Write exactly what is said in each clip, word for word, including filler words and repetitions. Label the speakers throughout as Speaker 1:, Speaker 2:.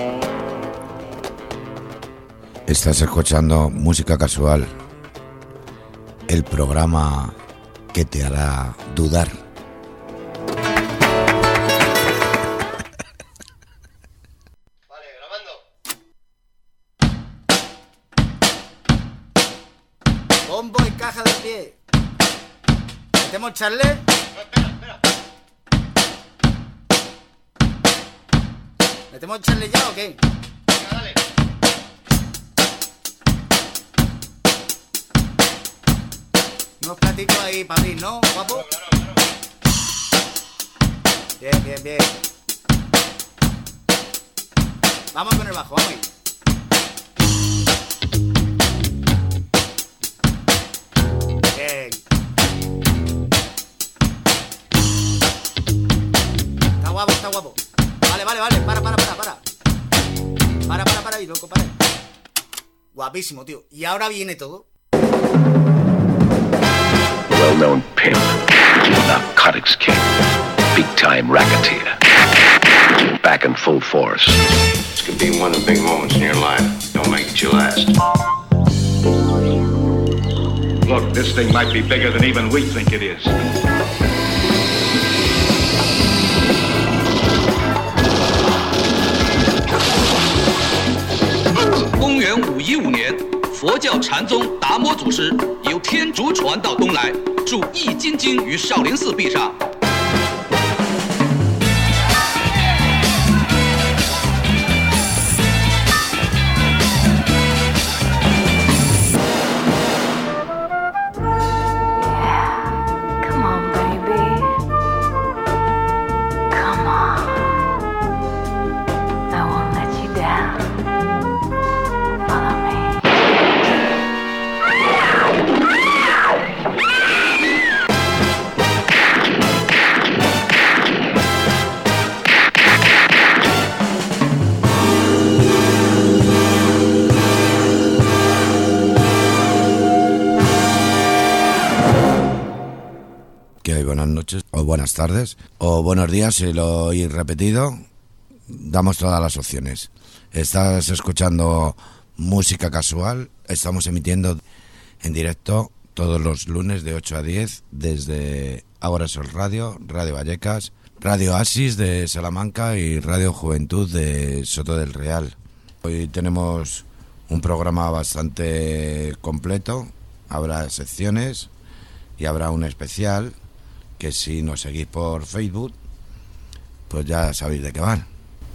Speaker 1: Estás escuchando Música Casual, el programa que te hará dudar.
Speaker 2: Vale, grabando.
Speaker 3: Bombo y caja de pie. ¿Metemos charle?
Speaker 2: No, espera, espera.
Speaker 3: ¿Metemos charle ya o qué?
Speaker 2: Venga, dale.
Speaker 3: Unos platitos ahí para mí, ¿no, guapo?
Speaker 2: Claro, claro, claro.
Speaker 3: Bien, bien, bien. Vamos con el bajo, vamos ahí. Bien. Está guapo, está guapo. Vale, vale, vale. Para, para, para, para. Para, para, para. Y loco, para. Guapísimo, tío. Y ahora viene todo.
Speaker 4: Well-known pimp, narcotics king, big-time racketeer, back in full force.
Speaker 5: This could be one of the big moments in your life. Don't make it your last.
Speaker 6: Look, this thing might be bigger than even we think it is.
Speaker 7: 公元五一五年，佛教禅宗达摩祖师由天竺传到东来，著《易筋经》于少林寺壁上。
Speaker 1: Buenas noches, o buenas tardes, o buenos días, si lo oís repetido, damos todas las opciones. Estás escuchando Música Casual, estamos emitiendo en directo todos los lunes de ocho a diez desde Ahora Sol Radio, Radio Vallecas, Radio Asis de Salamanca y Radio Juventud de Soto del Real. Hoy tenemos un programa bastante completo, habrá secciones y habrá un especial que si nos seguís por Facebook, pues ya sabéis de qué van.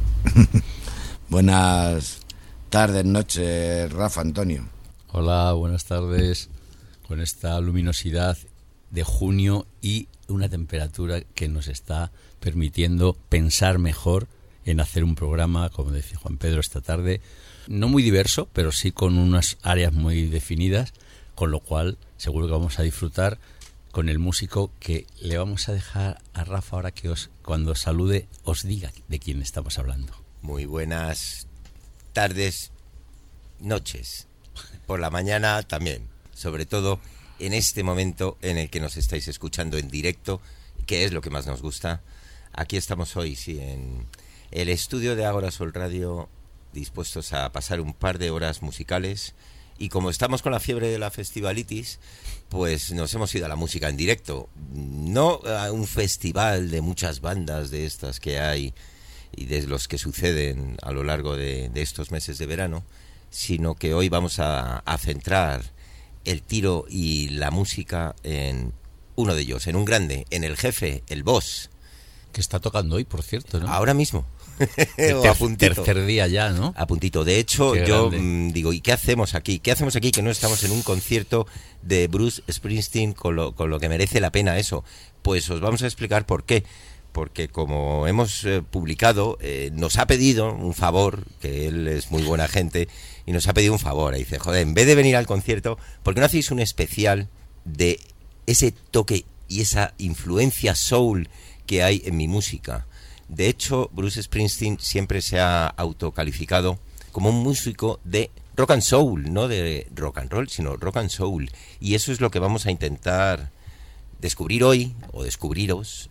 Speaker 1: Buenas tardes, noches, Rafa, Antonio.
Speaker 8: Hola, buenas tardes. Con esta luminosidad de junio y una temperatura que nos está permitiendo pensar mejor en hacer un programa, como decía Juan Pedro esta tarde, no muy diverso, pero sí con unas áreas muy definidas, con lo cual seguro que vamos a disfrutar con el músico que le vamos a dejar a Rafa ahora que os, cuando os salude os diga de quién estamos hablando.
Speaker 9: Muy buenas tardes, noches, por la mañana también, sobre todo en este momento en el que nos estáis escuchando en directo, que es lo que más nos gusta. Aquí estamos hoy, sí, en el estudio de Ágora Sol Radio, dispuestos a pasar un par de horas musicales. Y como estamos con la fiebre de la festivalitis, pues nos hemos ido a la música en directo. No a un festival de muchas bandas de estas que hay y de los que suceden a lo largo de, de estos meses de verano, sino que hoy vamos a, a centrar el tiro y la música en uno de ellos, en un grande, en el jefe, el boss.
Speaker 8: Que está tocando hoy, por cierto, ¿no?
Speaker 9: Ahora mismo.
Speaker 8: El ter- a puntito. Tercer día ya, ¿no?
Speaker 9: A puntito. De hecho, qué yo mmm, digo, ¿y qué hacemos aquí? ¿Qué hacemos aquí que no estamos en un concierto de Bruce Springsteen con lo, con lo que merece la pena eso? Pues os vamos a explicar por qué. Porque como hemos eh, publicado, eh, nos ha pedido un favor, que él es muy buena gente, y nos ha pedido un favor. Y dice, joder, en vez de venir al concierto, ¿por qué no hacéis un especial de ese toque y esa influencia soul que hay en mi música? De hecho, Bruce Springsteen siempre se ha autocalificado como un músico de rock and soul, no de rock and roll, sino rock and soul. Y eso es lo que vamos a intentar descubrir hoy, o descubriros,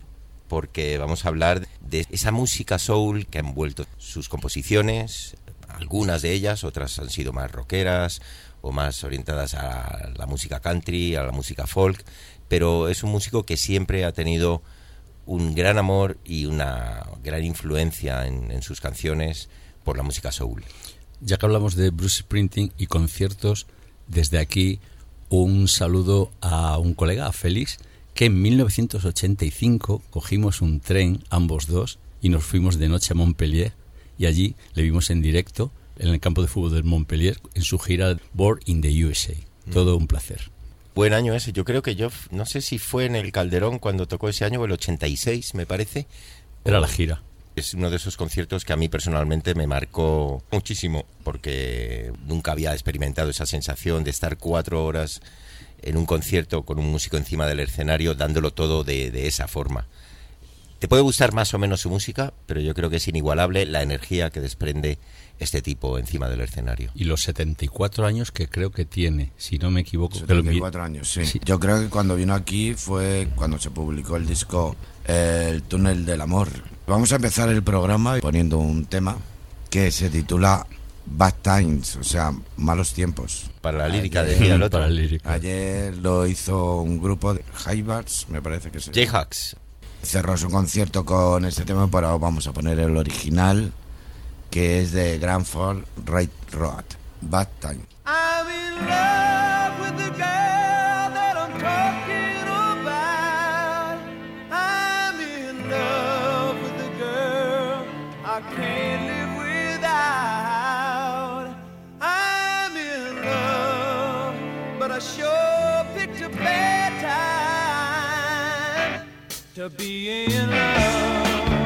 Speaker 9: porque vamos a hablar de esa música soul que ha envuelto sus composiciones, algunas de ellas, otras han sido más rockeras o más orientadas a la música country, a la música folk, pero es un músico que siempre ha tenido un gran amor y una gran influencia en, en sus canciones por la música soul.
Speaker 8: Ya que hablamos de Bruce Springsteen y conciertos, desde aquí un saludo a un colega, a Félix, que en mil novecientos ochenta y cinco cogimos un tren, ambos dos, y nos fuimos de noche a Montpellier, y allí le vimos en directo en el campo de fútbol de Montpellier en su gira Born in the U S A. Todo un placer.
Speaker 9: Buen año ese. Yo creo que yo, no sé si fue en el Calderón cuando tocó ese año, o el ochenta y seis, me parece.
Speaker 8: Era la gira.
Speaker 9: Es uno de esos conciertos que a mí personalmente me marcó muchísimo, porque nunca había experimentado esa sensación de estar cuatro horas en un concierto con un músico encima del escenario, dándolo todo de, de esa forma. Te puede gustar más o menos su música, pero yo creo que es inigualable la energía que desprende este tipo encima del escenario.
Speaker 8: Y los setenta y cuatro años que creo que tiene, si no me equivoco.
Speaker 1: setenta y cuatro años, sí. sí. Yo creo que cuando vino aquí fue cuando se publicó el disco El Túnel del Amor. Vamos a empezar el programa poniendo un tema que se titula Bad Times, o sea, malos tiempos.
Speaker 9: Para la lírica,
Speaker 1: ayer,
Speaker 9: decía el otro.
Speaker 8: Para la lírica.
Speaker 1: Ayer lo hizo un grupo de Jaybirds, me parece que se llama.
Speaker 9: Jayhawks.
Speaker 1: Cerró su concierto con este tema, pero vamos a poner el original, que es de Grand Fall Right Road, Bad Time.
Speaker 10: I'm in love with the girl that I'm talking about. I'm in love with the girl I can't live without. I'm in love, but I sure picked a bad time to be in love.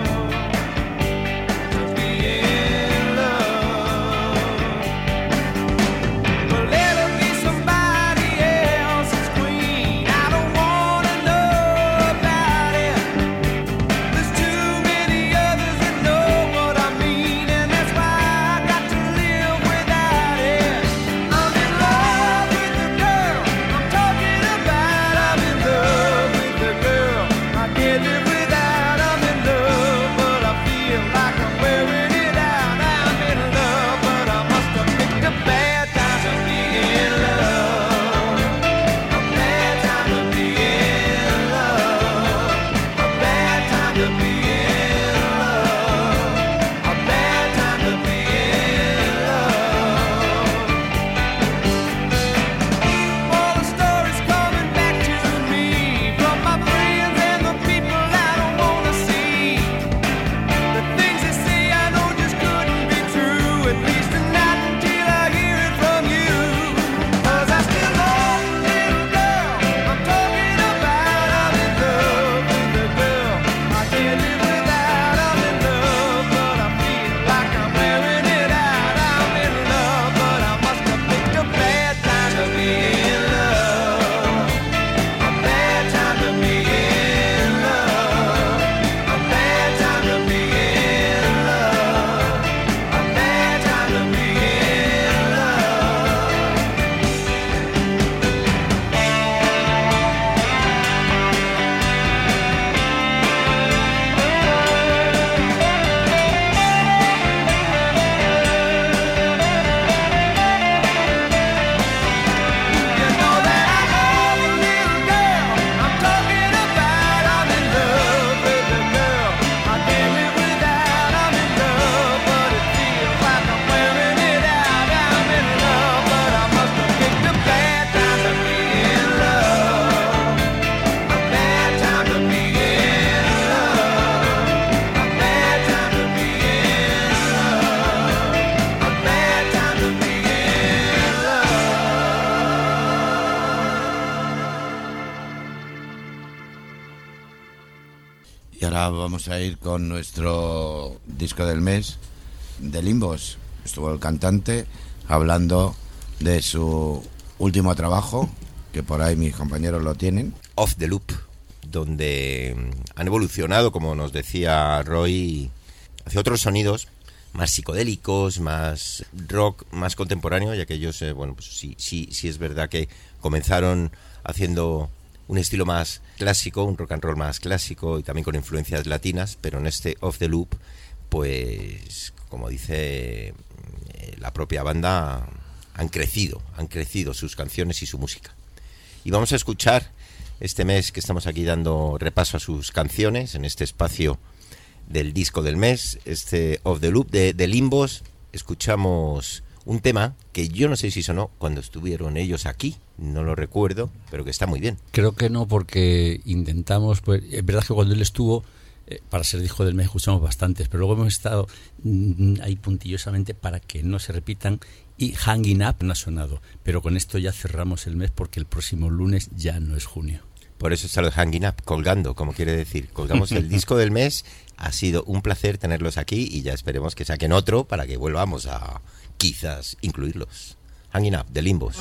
Speaker 1: Y ahora vamos a ir con nuestro disco del mes de Limbos. Estuvo el cantante hablando de su último trabajo, que por ahí mis compañeros lo tienen.
Speaker 9: Off the Loop, donde han evolucionado, como nos decía Roy, hacia otros sonidos más psicodélicos, más rock, más contemporáneo, ya que ellos, eh, bueno, pues sí, sí, sí es verdad que comenzaron haciendo un estilo más clásico, un rock and roll más clásico y también con influencias latinas, pero en este Off the Loop, pues como dice eh, la propia banda, han crecido, han crecido sus canciones y su música. Y vamos a escuchar este mes que estamos aquí dando repaso a sus canciones en este espacio del disco del mes, este Off the Loop de, de Limbos. Escuchamos un tema que yo no sé si sonó cuando estuvieron ellos aquí, no lo recuerdo, pero que está muy bien.
Speaker 8: Creo que no, porque intentamos, pues, es verdad que cuando él estuvo, eh, para ser disco del mes escuchamos bastantes, pero luego hemos estado mm, ahí puntillosamente para que no se repitan, y Hanging Up no ha sonado, pero con esto ya cerramos el mes porque el próximo lunes ya no es junio.
Speaker 9: Por eso está lo de Hanging Up, colgando, como quiere decir. Colgamos el disco del mes. Ha sido un placer tenerlos aquí y ya esperemos que saquen otro para que volvamos a quizás incluirlos. Hanging Up, de Limbos.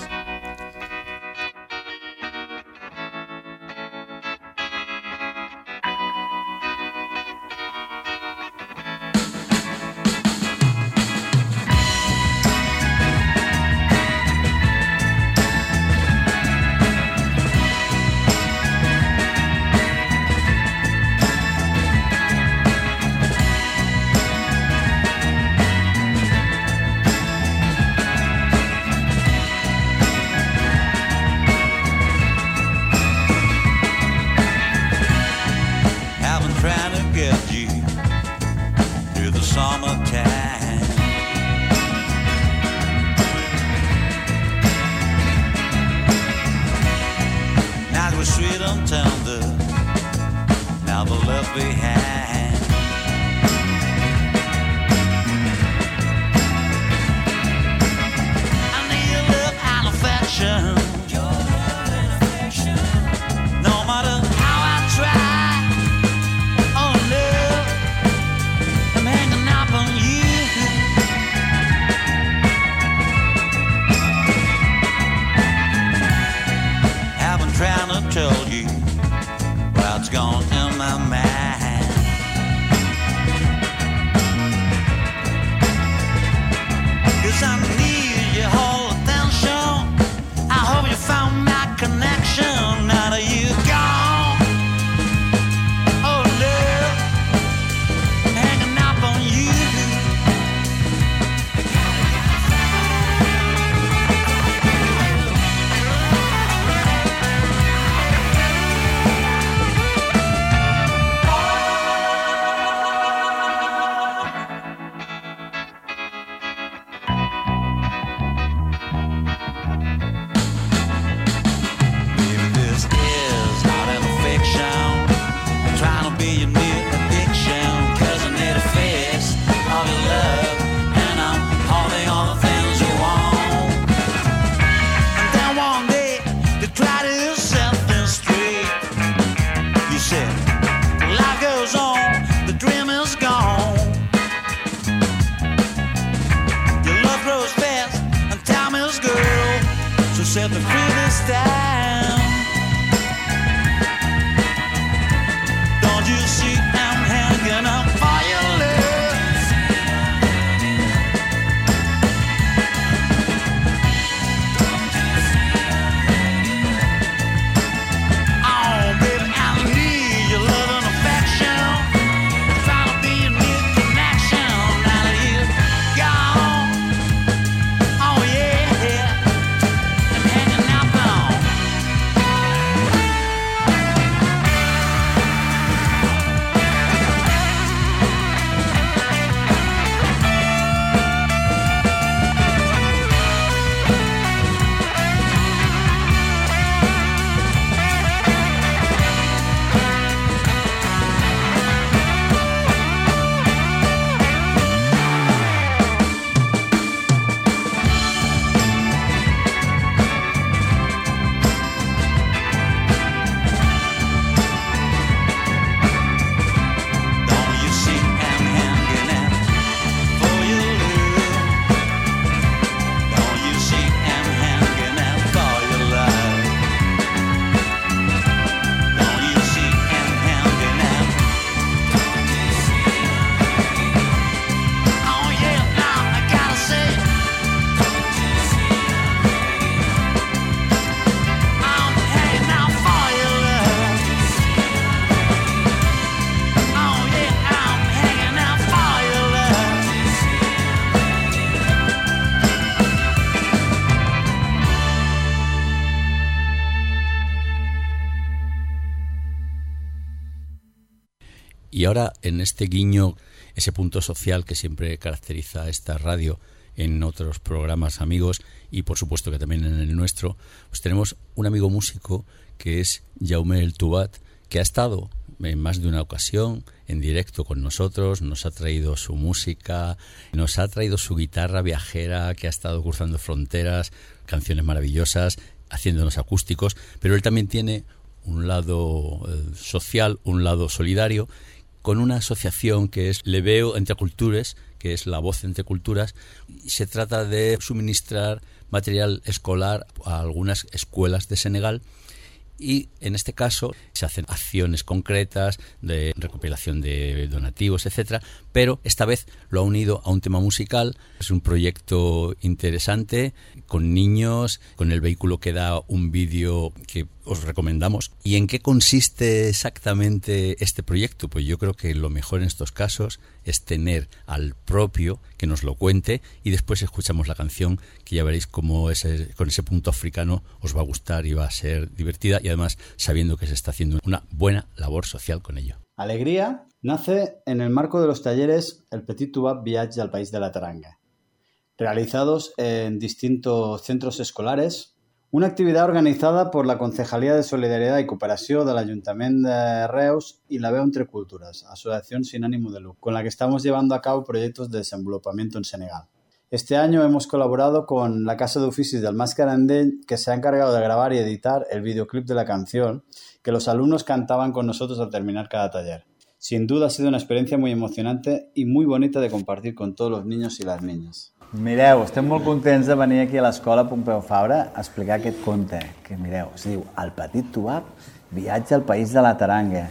Speaker 8: Y ahora, en este guiño, ese punto social que siempre caracteriza a esta radio en otros programas amigos y por supuesto que también en el nuestro, pues tenemos un amigo músico que es Jaume El Tubat, que ha estado en más de una ocasión en directo con nosotros, nos ha traído su música, nos ha traído su guitarra viajera, que ha estado cruzando fronteras, canciones maravillosas, haciéndonos acústicos, pero él también tiene un lado eh, social, un lado solidario, con una asociación que es Le Veo Entre Cultures, que es La Voz Entre Culturas. Se trata de suministrar material escolar a algunas escuelas de Senegal y en este caso se hacen acciones concretas de recopilación de donativos, etcétera, pero esta vez lo ha unido a un tema musical. Es un proyecto interesante con niños, con el vehículo que da un vídeo que os recomendamos. ¿Y en qué consiste exactamente este proyecto? Pues yo creo que lo mejor en estos casos es tener al propio que nos lo cuente y después escuchamos la canción, que ya veréis cómo ese, con ese punto africano os va a gustar y va a ser divertida, y además sabiendo que se está haciendo una buena labor social con ello.
Speaker 11: Alegría nace en el marco de los talleres El Petit Tubat Viatge al País de la Taranga, realizados en distintos centros escolares. Una actividad organizada por la Concejalía de Solidariedad y Cooperació del Ayuntamiento de Reus y la Veu Entre Culturas, asociación sin ánimo de lucro, con la que estamos llevando a cabo proyectos de desenvolupamiento en Senegal. Este año hemos colaborado con la Casa de Oficis del Mas Carandell, que se ha encargado de grabar y editar el videoclip de la canción que los alumnos cantaban con nosotros al terminar cada taller. Sin duda ha sido una experiencia muy emocionante y muy bonita de compartir con todos los niños y las niñas.
Speaker 12: Mireu, estem molt contents de venir aquí a l'Escola Pompeu Fabra a explicar aquest conte, que mireu, es diu El Petit Tubat Viatge al País de la Taranga.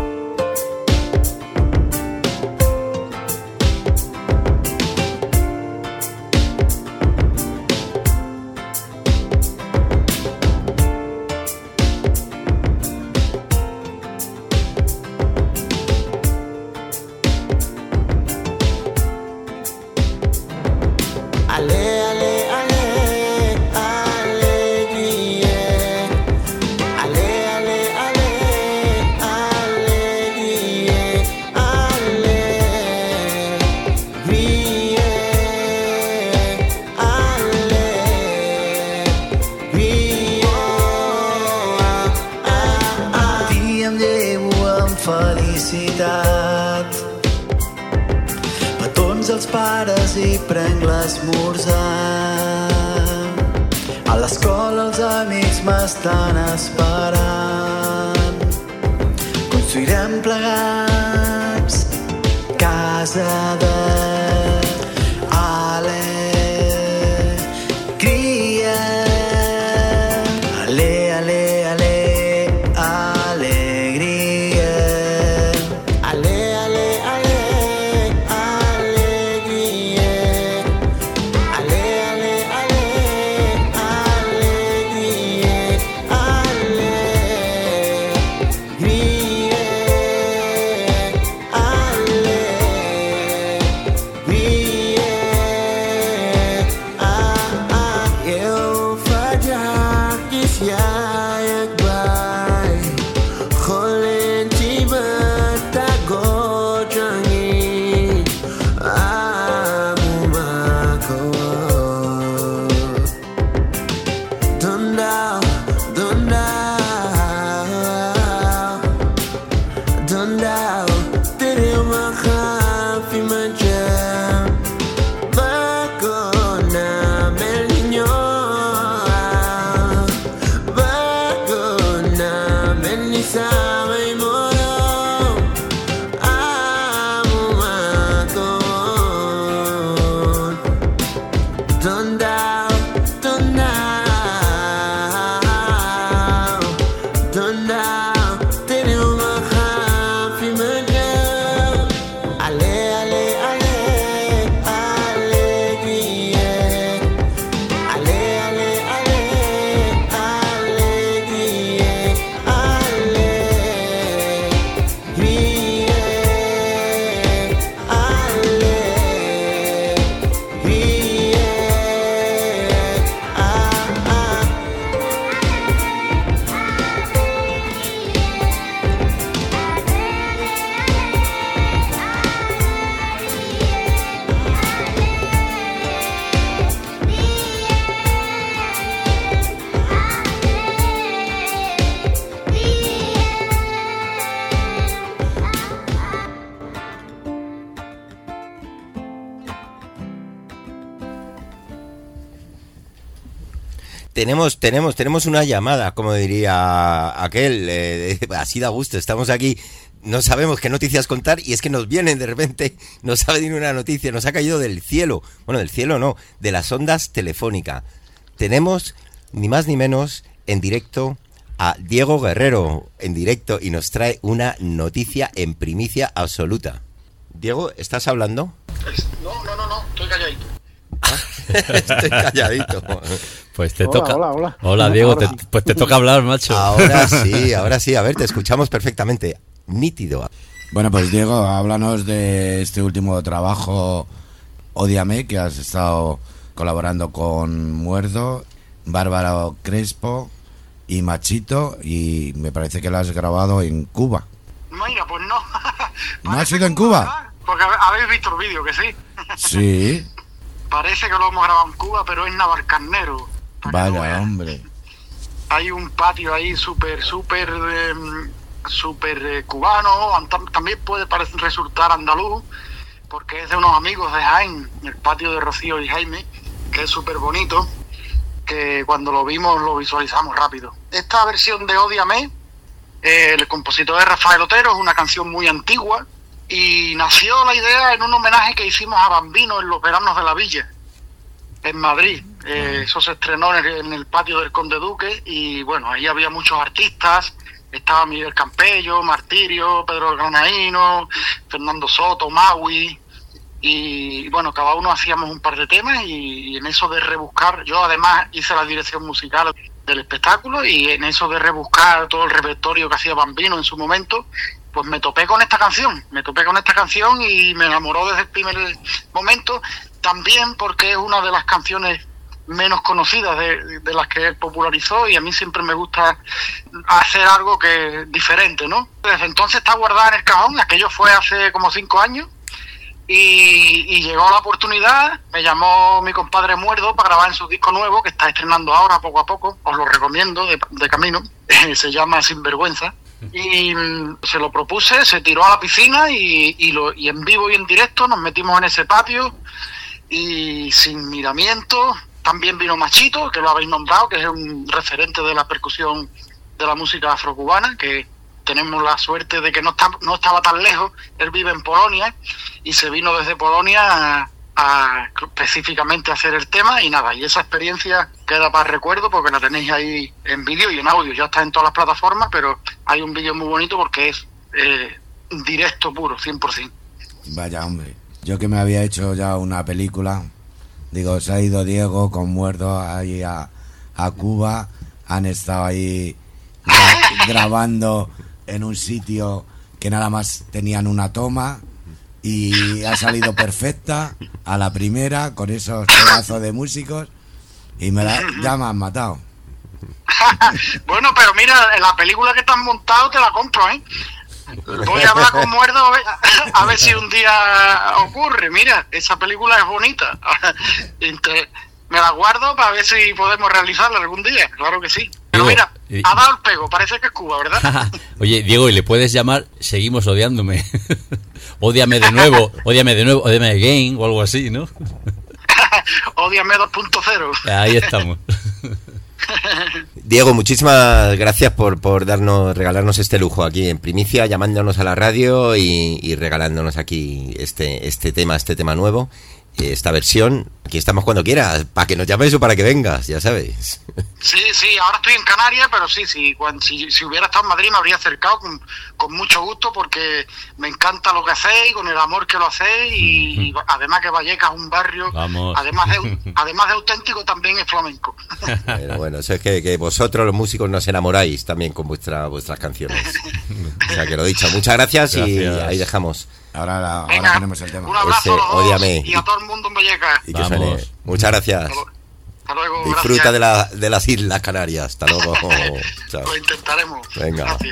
Speaker 10: M'estan esperant. Construirem plegats casa de alegria. Ale, ale, ale, alegria. Ale, ale, ale, alegria. Ale, ale, ale,
Speaker 9: Tenemos, tenemos, tenemos una llamada, como diría aquel, eh, así da gusto, estamos aquí, no sabemos qué noticias contar y es que nos vienen de repente, nos ha venido una noticia, nos ha caído del cielo, bueno, del cielo no, de las ondas telefónicas. Tenemos, ni más ni menos, en directo a Diego Guerrero, en directo, y nos trae una noticia en primicia absoluta. Diego, ¿estás hablando?
Speaker 13: No, no, no, no, estoy calladito.
Speaker 9: Estoy calladito.
Speaker 8: Pues te
Speaker 13: Hola,
Speaker 8: toca.
Speaker 13: hola, hola.
Speaker 8: Hola, Diego,
Speaker 13: Ahora
Speaker 8: te-
Speaker 13: sí.
Speaker 8: pues te toca hablar, macho.
Speaker 9: Ahora sí, ahora sí, a ver, te escuchamos perfectamente. Nítido.
Speaker 1: Bueno, pues Diego, háblanos de este último trabajo, Ódiame, que has estado colaborando con Muerdo, Bárbara Crespo y Machito, y me parece que lo has grabado en Cuba.
Speaker 13: Mira, pues no.
Speaker 1: ¿No has ido en Cuba?
Speaker 13: Porque habe- habéis visto el vídeo, que sí.
Speaker 1: Sí.
Speaker 13: Parece que lo hemos grabado en Cuba, pero es Navalcarnero.
Speaker 1: Vaya, hombre.
Speaker 13: Hay un patio ahí súper, súper, eh, súper eh, cubano. Tam- También puede parecer resultar andaluz, porque es de unos amigos de Jaén, el patio de Rocío y Jaime, que es súper bonito, que cuando lo vimos lo visualizamos rápido. Esta versión de Ódiame, eh, el compositor es Rafael Otero, es una canción muy antigua, y nació la idea en un homenaje que hicimos a Bambino en los veranos de la Villa, en Madrid. Eh, eso se estrenó en el, en el patio del Conde Duque, y bueno, ahí había muchos artistas. Estaba Miguel Campello, Martirio, Pedro Granaíno, Fernando Soto, Maui, y bueno, cada uno hacíamos un par de temas, y, y en eso de rebuscar, yo además hice la dirección musical del espectáculo, y en eso de rebuscar todo el repertorio que hacía Bambino en su momento, pues me topé con esta canción, me topé con esta canción y me enamoró desde el primer momento, también porque es una de las canciones menos conocidas de, de las que él popularizó, y a mí siempre me gusta hacer algo que es diferente, ¿no? Desde entonces está guardada en el cajón, aquello fue hace como cinco años, y, y llegó la oportunidad, me llamó mi compadre Muerdo para grabar en su disco nuevo, que está estrenando ahora poco a poco, os lo recomiendo de, de camino, se llama Sinvergüenza, y mm, se lo propuse, se tiró a la piscina, y, y, lo, y en vivo y en directo nos metimos en ese patio, y sin miramientos. También vino Machito, que lo habéis nombrado, que es un referente de la percusión de la música afrocubana, que tenemos la suerte de que no, está, no estaba tan lejos. Él vive en Polonia y se vino desde Polonia a, a específicamente a hacer el tema, y nada, y esa experiencia queda para recuerdo porque la tenéis ahí en vídeo y en audio, ya está en todas las plataformas, pero hay un vídeo muy bonito porque es eh, directo puro, cien por ciento.
Speaker 1: Vaya, hombre. Yo que me había hecho ya una película, digo, se ha ido Diego con Muerdo ahí a, a Cuba, han estado ahí gra- grabando en un sitio que nada más tenían una toma, y ha salido perfecta a la primera con esos pedazos de músicos, y me la, ya me han matado.
Speaker 13: Bueno, pero mira, la película que te han montado te la compro, ¿eh? Voy a hablar con Muerdo a ver, a ver si un día ocurre. Mira, esa película es bonita. Entonces, me la guardo para ver si podemos realizarla algún día. Claro que sí. Pero
Speaker 8: Diego,
Speaker 13: mira,
Speaker 8: y-
Speaker 13: ha dado el pego. Parece que es Cuba, ¿verdad?
Speaker 8: Oye, Diego, ¿y le puedes llamar Seguimos odiándome? Ódiame de nuevo, ódiame de nuevo, ódiame again o algo así, ¿no?
Speaker 13: Ódiame dos punto cero.
Speaker 8: Ahí estamos.
Speaker 9: Diego, muchísimas gracias por, por darnos, regalarnos este lujo aquí en primicia, llamándonos a la radio y, y regalándonos aquí este, este tema, este tema nuevo, esta versión. Aquí estamos cuando quieras, para que nos llames o para que vengas, ya sabes.
Speaker 13: Sí, sí, ahora estoy en Canarias, pero sí, sí, cuando, si, si hubiera estado en Madrid me habría acercado con, con mucho gusto, porque me encanta lo que hacéis, con el amor que lo hacéis, y, y además que Vallecas es un barrio,
Speaker 8: Vamos.
Speaker 13: además de, además de auténtico, también es flamenco.
Speaker 9: Pero bueno, eso es que, que vosotros los músicos nos enamoráis también con vuestra, vuestras canciones. O sea, que lo dicho, muchas gracias, y
Speaker 8: Gracias.
Speaker 9: ahí dejamos.
Speaker 1: Ahora, la- ahora
Speaker 13: Venga,
Speaker 1: tenemos el tema.
Speaker 13: un abrazo
Speaker 9: Ese,
Speaker 13: a los dos
Speaker 9: ódiame.
Speaker 13: y a todo el mundo en Vallecas.
Speaker 9: Y que
Speaker 8: Vamos.
Speaker 9: suene. Muchas gracias.
Speaker 13: Hasta luego,
Speaker 9: Disfruta
Speaker 13: gracias.
Speaker 9: de, la, de las Islas Canarias. Hasta luego. Chao.
Speaker 13: Lo intentaremos.
Speaker 9: Venga.
Speaker 13: Gracias.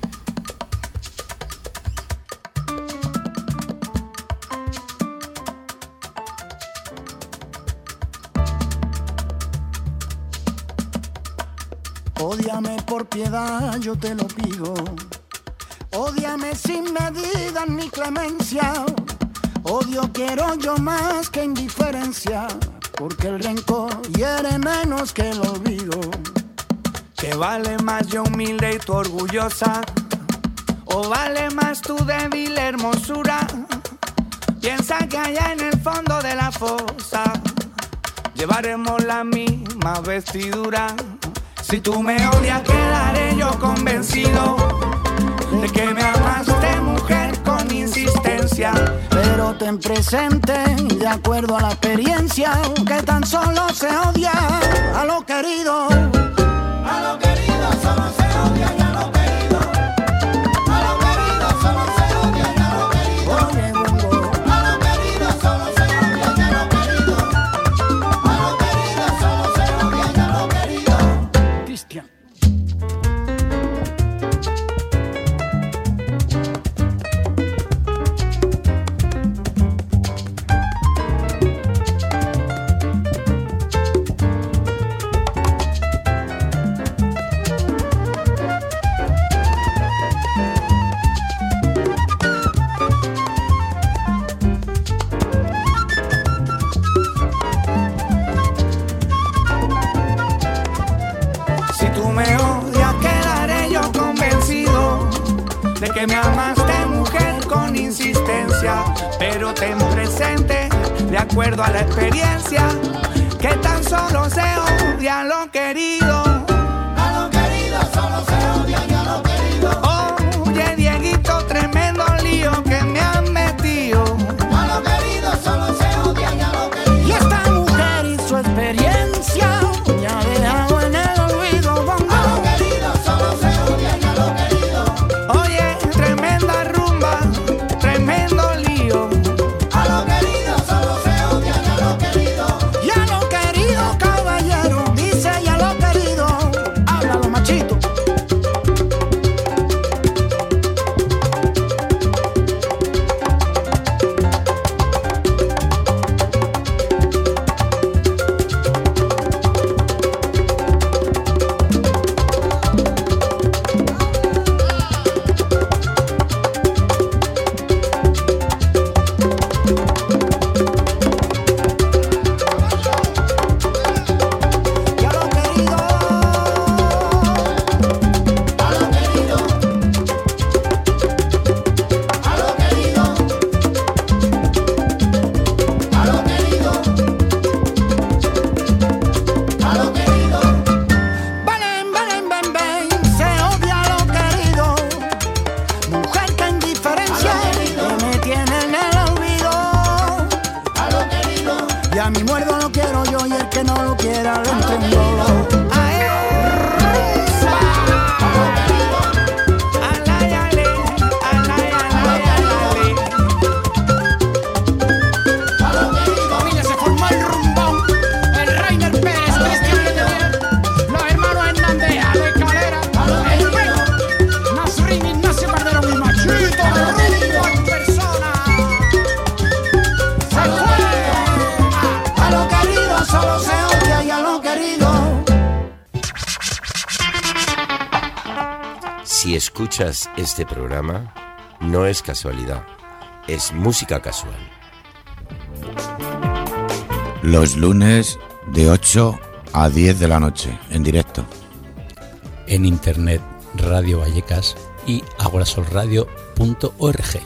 Speaker 10: Ódiame por piedad, yo te lo pido. Ódiame sin medidas ni clemencia. Odio quiero yo más que indiferencia.
Speaker 14: porque el rencor hiere menos que el olvido.
Speaker 10: ¿Qué vale más yo humilde y tú orgullosa? ¿O vale más tu débil hermosura? Piensa que allá en el fondo de la fosa llevaremos la misma vestidura. Si tú me odias quedaré yo convencido de que me amaste, mujer, con insistencia.
Speaker 14: Pero ten presente, de acuerdo a la experiencia, que tan solo se odia a lo querido. A lo querido solo se odia y a lo querido. A lo querido solo se odia y a lo querido. Oye, Bungo. A lo querido solo se odia y a lo querido. A lo querido solo se odia y a lo querido. Cristian.
Speaker 10: Que me amaste, mujer, con insistencia, pero ten presente, de acuerdo a la experiencia, que tan solo se odia a lo querido. A lo querido solo se odia y a lo querido. Oye, Dieguito, tremendo lío que me han metido. A lo querido solo se odia y a lo querido.
Speaker 14: Y esta mujer y su experiencia me ha dejado en el olvido. Bongo.
Speaker 10: A lo querido solo se odia y a lo querido. Oye, tremenda rumba, tremendo lío.
Speaker 14: A lo querido solo se odia y a lo querido. Y a lo querido, caballero, dice y a lo querido. Háblalo, machito. Valen, valen, ven, ven, se odia a lo querido. Mujer que indiferencia que me tiene en el olvido. A lo querido. Y a mi muerto lo quiero yo y el que no lo quiera lo entiendo.
Speaker 15: Familia, se formó el rumbón. El Reiner Pérez, Cristian Letelier, los hermanos Hernández, Ale Calera, el Rico, Nasrin, Ignacio Calderón y Machito, rumbo en persona. Se fue.
Speaker 14: A lo querido solo se odia y a lo querido.
Speaker 9: Si escuchas este programa, no es casualidad, es música casual.
Speaker 1: Los lunes de ocho a diez de la noche, en directo.
Speaker 8: En internet, Radio Vallecas y agorasolradio punto org.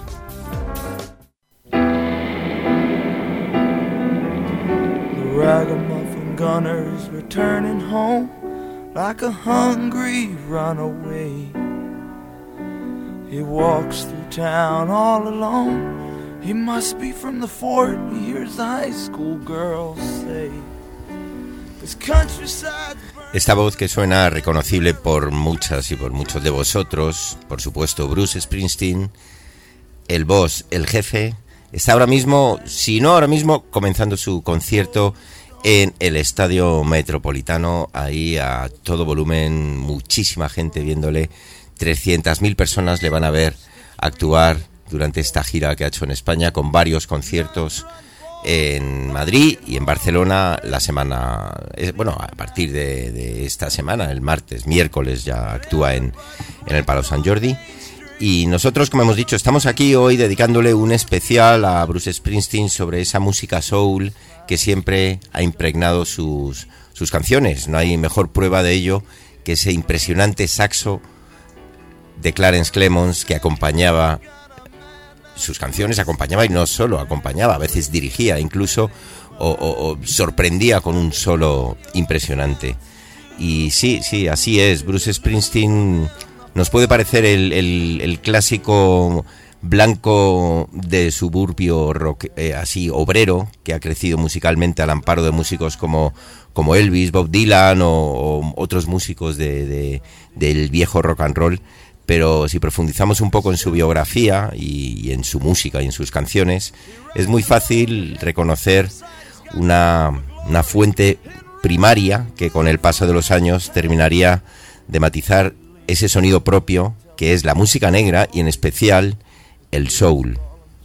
Speaker 10: The ragamuffin gunner's returning home like a hungry runaway. He walks through town all alone. He must be from the fort, he hears the high school girls say. This countryside.
Speaker 9: Esta voz que suena reconocible por muchas y por muchos de vosotros, por supuesto Bruce Springsteen, el boss, el jefe, está ahora mismo, si no ahora mismo, comenzando su concierto en el Estadio Metropolitano, ahí a todo volumen, muchísima gente viéndole, trescientas mil personas le van a ver actuar durante esta gira que ha hecho en España, con varios conciertos en Madrid y en Barcelona la semana, bueno, a partir de, de esta semana, el martes, miércoles ya actúa en, en el Palau Sant Jordi. Y nosotros, como hemos dicho, estamos aquí hoy dedicándole un especial a Bruce Springsteen sobre esa música soul que siempre ha impregnado sus, sus canciones. No hay mejor prueba de ello que ese impresionante saxo de Clarence Clemons que acompañaba sus canciones, acompañaba y no solo acompañaba, a veces dirigía incluso o, o, o sorprendía con un solo impresionante. Y sí, sí, así es. Bruce Springsteen nos puede parecer el, el, el clásico blanco de suburbio rock, eh, así obrero, que ha crecido musicalmente al amparo de músicos como, como Elvis, Bob Dylan o, o otros músicos de, de, del viejo rock and roll. Pero si profundizamos un poco en su biografía y, y en su música y en sus canciones, es muy fácil reconocer una, una fuente primaria que con el paso de los años terminaría de matizar ese sonido propio que es la música negra y en especial el soul.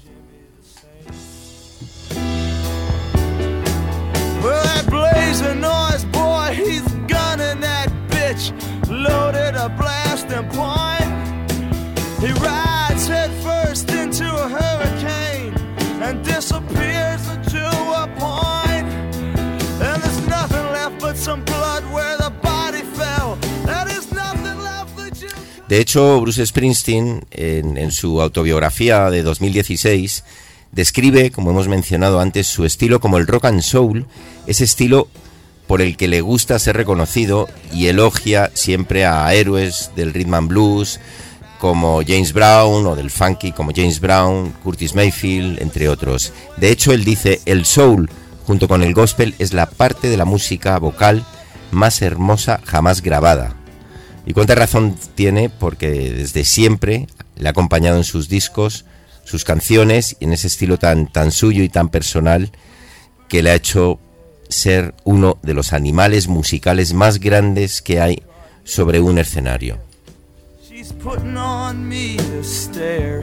Speaker 10: Well, that blazing noise, boy, he's gunning that bitch, loaded a blasting point. He rides head first into a hurricane and disappears into a point. And there's nothing left but some blood where the body fell. There is nothing left that you...
Speaker 9: De hecho, Bruce Springsteen, en, en su autobiografía de dos mil dieciséis, describe, como hemos mencionado antes, su estilo como el rock and soul, ese estilo por el que le gusta ser reconocido, y elogia siempre a héroes del rhythm and blues como James Brown, o del funky como James Brown, Curtis Mayfield, entre otros. De hecho, él dice, el soul, junto con el gospel, es la parte de la música vocal más hermosa jamás grabada. Y cuánta razón tiene, porque desde siempre le ha acompañado en sus discos, sus canciones, y en ese estilo tan, tan suyo y tan personal, que le ha hecho ser uno de los animales musicales más grandes que hay sobre un escenario.
Speaker 10: She's putting on me to stare,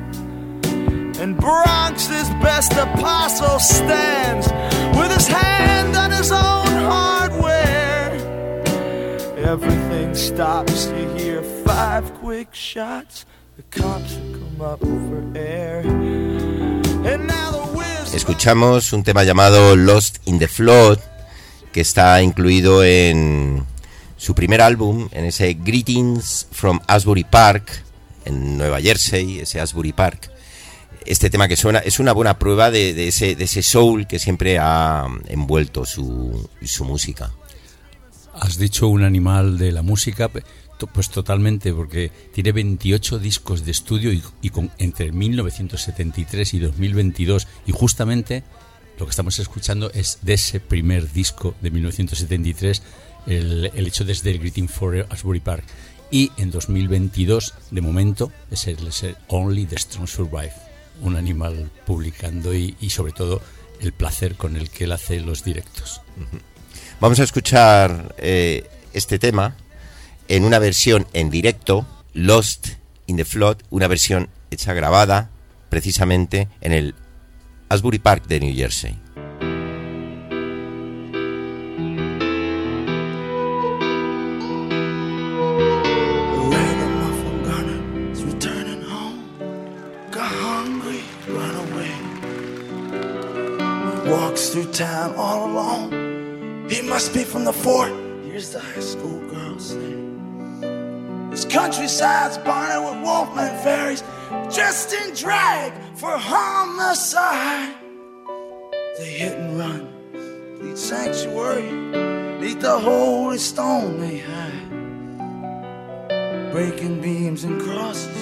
Speaker 10: and Bronx's best apostle stands with his hand on his own hardware. Everything stops, you hear five quick shots, the cops come up for air, and now the whiz...
Speaker 9: Escuchamos un tema llamado Lost in the Flood, que está incluido en su primer álbum, en ese Greetings from Asbury Park, en Nueva Jersey, ese Asbury Park. Este tema que suena es una buena prueba de, de, ese, de ese soul que siempre ha envuelto su, su música.
Speaker 8: Has dicho un animal de la música, pues totalmente, porque tiene veintiocho discos de estudio y, y con, entre mil novecientos setenta y tres y dos mil veintidós, y justamente lo que estamos escuchando es de ese primer disco de mil novecientos setenta y tres, el, el hecho desde el Greeting for Asbury Park, y en dos mil veintidós, de momento, es el, es el Only the Strong Survive, un animal publicando y, y sobre todo el placer con el que él hace los directos.
Speaker 9: Vamos a escuchar eh, este tema en una versión en directo, Lost in the Flood, una versión hecha grabada precisamente en el Asbury Park de New Jersey.
Speaker 14: Walks through town all alone. He must be from the fort. Here's the high school girl sing. This countryside's barney with wolfman fairies, dressed in drag for homicide. They hit and run, bleed sanctuary, neath the holy stone they hide. Breaking beams and crosses,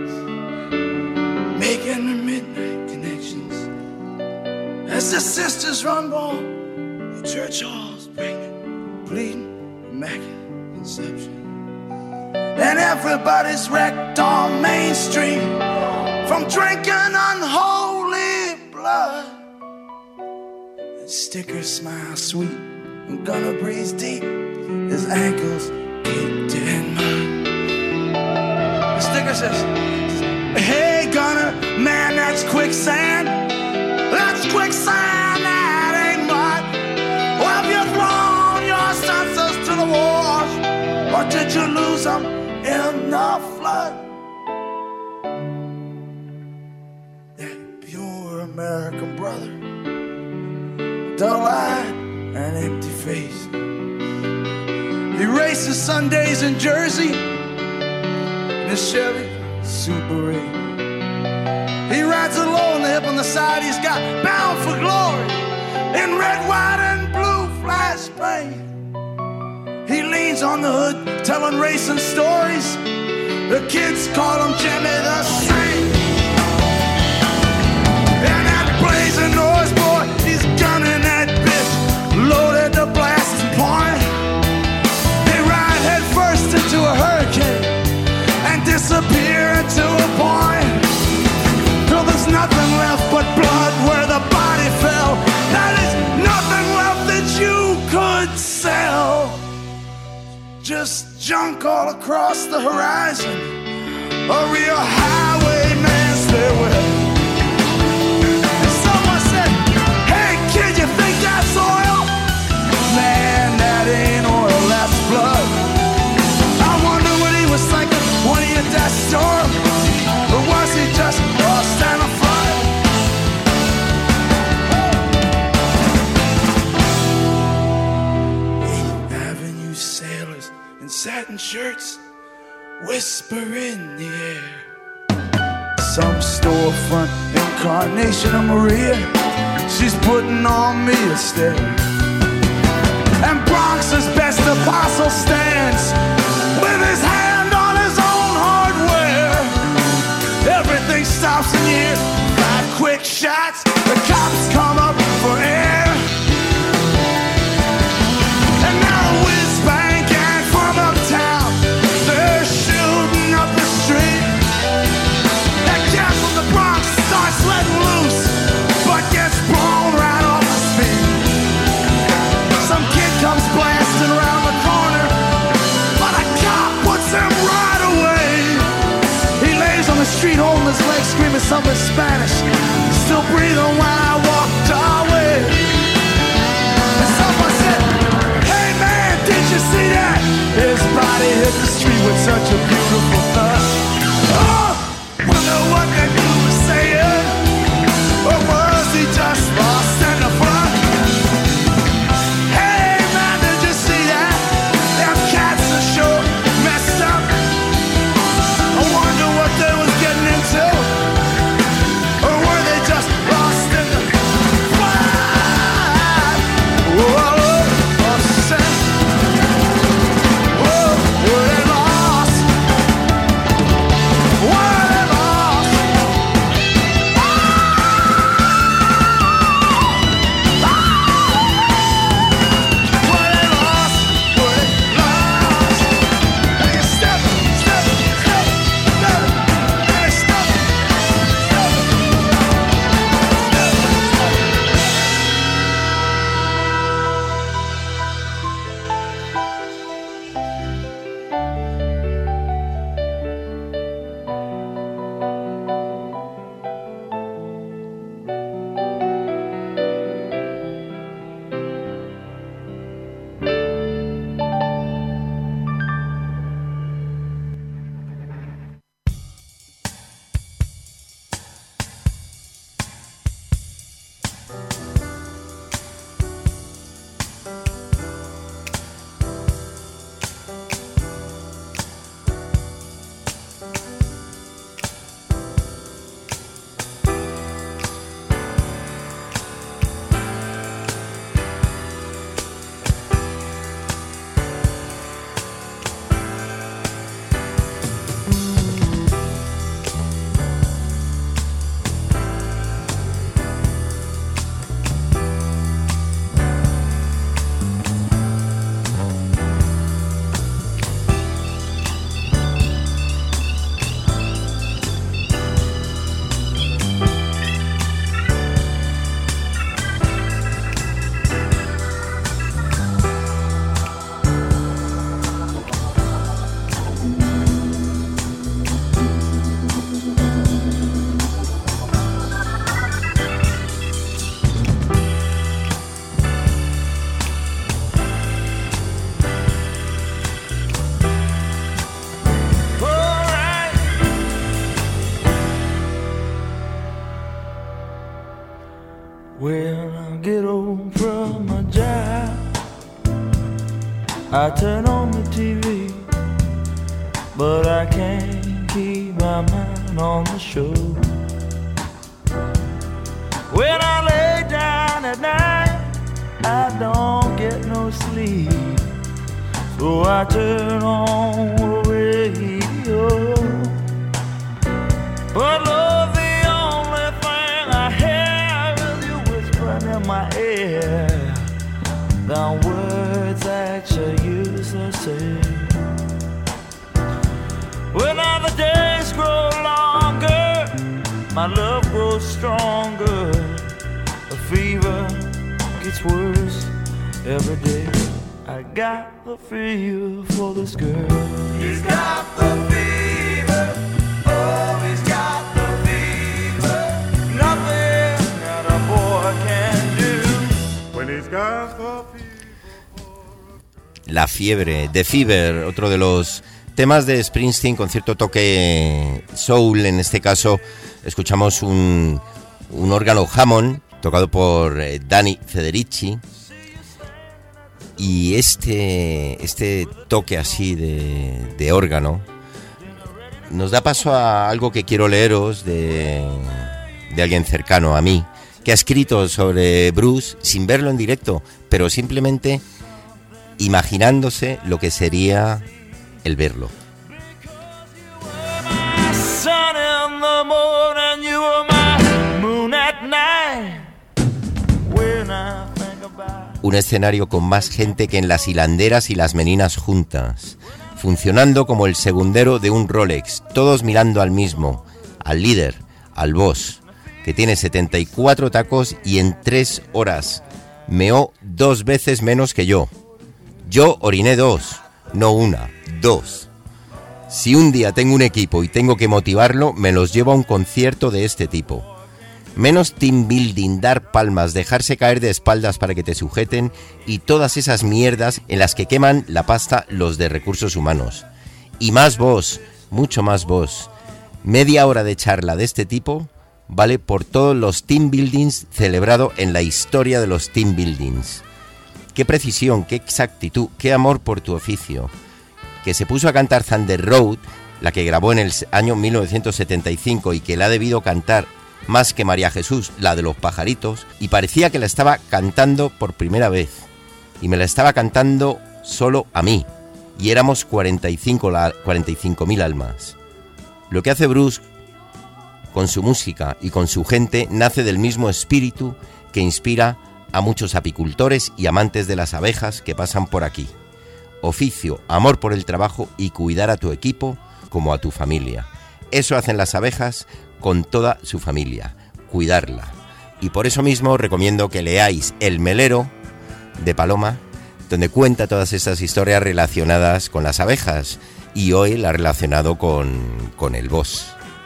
Speaker 14: making their midnight connections. As the sisters run ball, the church halls breaking, bleeding, immaculate conception. And everybody's wrecked on Main Street from drinking unholy blood. And stickers smile sweet and Gunner breathes deep, his ankles caked in mud. The sticker says, hey Gunner, man, that's quicksand. That's quicksand, that ain't mud. Or have you thrown your senses to the wash? Or did you lose them in the flood?
Speaker 16: American brother, dull-eyed and empty-faced. He races Sundays in Jersey in his Chevy Super eight. He rides a low on the hip on the side. He's got Bound for Glory in red, white, and blue flash paint. He leans on the hood telling racing stories. The kids call him Jimmy the Street. And that blazing noise boy, he's gunning that bitch, loaded the blasting point. They ride head first into a hurricane and disappear into a point. Till there's nothing left but blood where the body fell. That is nothing left that you could sell. Just junk all across the horizon. A real highwayman stairway. And someone said, hey kid, you think that's oil? Man, that ain't oil, that's blood. I wonder what he was thinking when he hit that storm. Or was he just lost in a fire? Eighth Avenue sailors in satin shirts whisper in the air. Some storefront incarnation of Maria, she's putting on me a stare. And Bronx's best apostle stands with his hand on his own hardware. Everything stops in here, five quick shots, the cops come up for air. And now the whiz-bang gang from uptown, they're shooting up the street. That cat from the Bronx starts letting loose, but gets blown right off his feet. Some kid comes blasting around the corner, but a cop puts him right away. He lays on the street holding his legs, screaming something in Spanish, still breathing when I walked away. And someone said, hey man, did you see that? His body hit the street with such a beautiful thud. Oh, wonder what that dude was saying. Or was he just lost in the flood? Hey man, did you see that? Them cats are sure messed up. I wonder what they was getting into. Or were they just lost in the flood? Whoa, upset. Whoa, whatever.
Speaker 10: I turn on the T V, but I can't keep my mind on the show. When I lay down at night, I don't get no sleep, so I turn on the radio. But love, the only thing I hear is you whispering in my ear the words that you used to say. When all the days grow longer, my love grows stronger. The fever gets worse every day. I got the fever for this girl. He's got the fever. Oh, he's got the fever. Nothing that a boy can do when he's got the fever.
Speaker 9: La fiebre, The Fever, otro de los temas de Springsteen con cierto toque soul. En este caso escuchamos un, un órgano Hammond tocado por eh, Danny Federici, y este, este toque así de, de órgano nos da paso a algo que quiero leeros de, de alguien cercano a mí, que ha escrito sobre Bruce sin verlo en directo, pero simplemente imaginándose lo que sería el verlo. Un escenario con más gente que en las hilanderas y las meninas juntas, funcionando como el segundero de un Rolex, todos mirando al mismo, al líder, al boss, que tiene setenta y cuatro tacos y en tres horas meó dos veces menos que yo. Yo oriné dos, no una, dos. Si un día tengo un equipo y tengo que motivarlo, me los llevo a un concierto de este tipo. Menos team building, dar palmas, dejarse caer de espaldas para que te sujeten y todas esas mierdas en las que queman la pasta los de recursos humanos. Y más voz, mucho más voz. Media hora de charla de este tipo vale por todos los team buildings celebrado en la historia de los team buildings. Qué precisión, qué exactitud, qué amor por tu oficio. Que se puso a cantar Thunder Road, la que grabó en el año mil novecientos setenta y cinco y que la ha debido cantar más que María Jesús, la de los pajaritos, y parecía que la estaba cantando por primera vez. Y me la estaba cantando solo a mí. Y éramos cuarenta y cinco mil almas. Lo que hace Bruce con su música y con su gente nace del mismo espíritu que inspira a muchos apicultores y amantes de las abejas que pasan por aquí. Oficio, amor por el trabajo y cuidar a tu equipo como a tu familia. Eso hacen las abejas con toda su familia, cuidarla. Y por eso mismo recomiendo que leáis El Melero de Paloma, donde cuenta todas estas historias relacionadas con las abejas, y hoy la ha relacionado con, con el boss.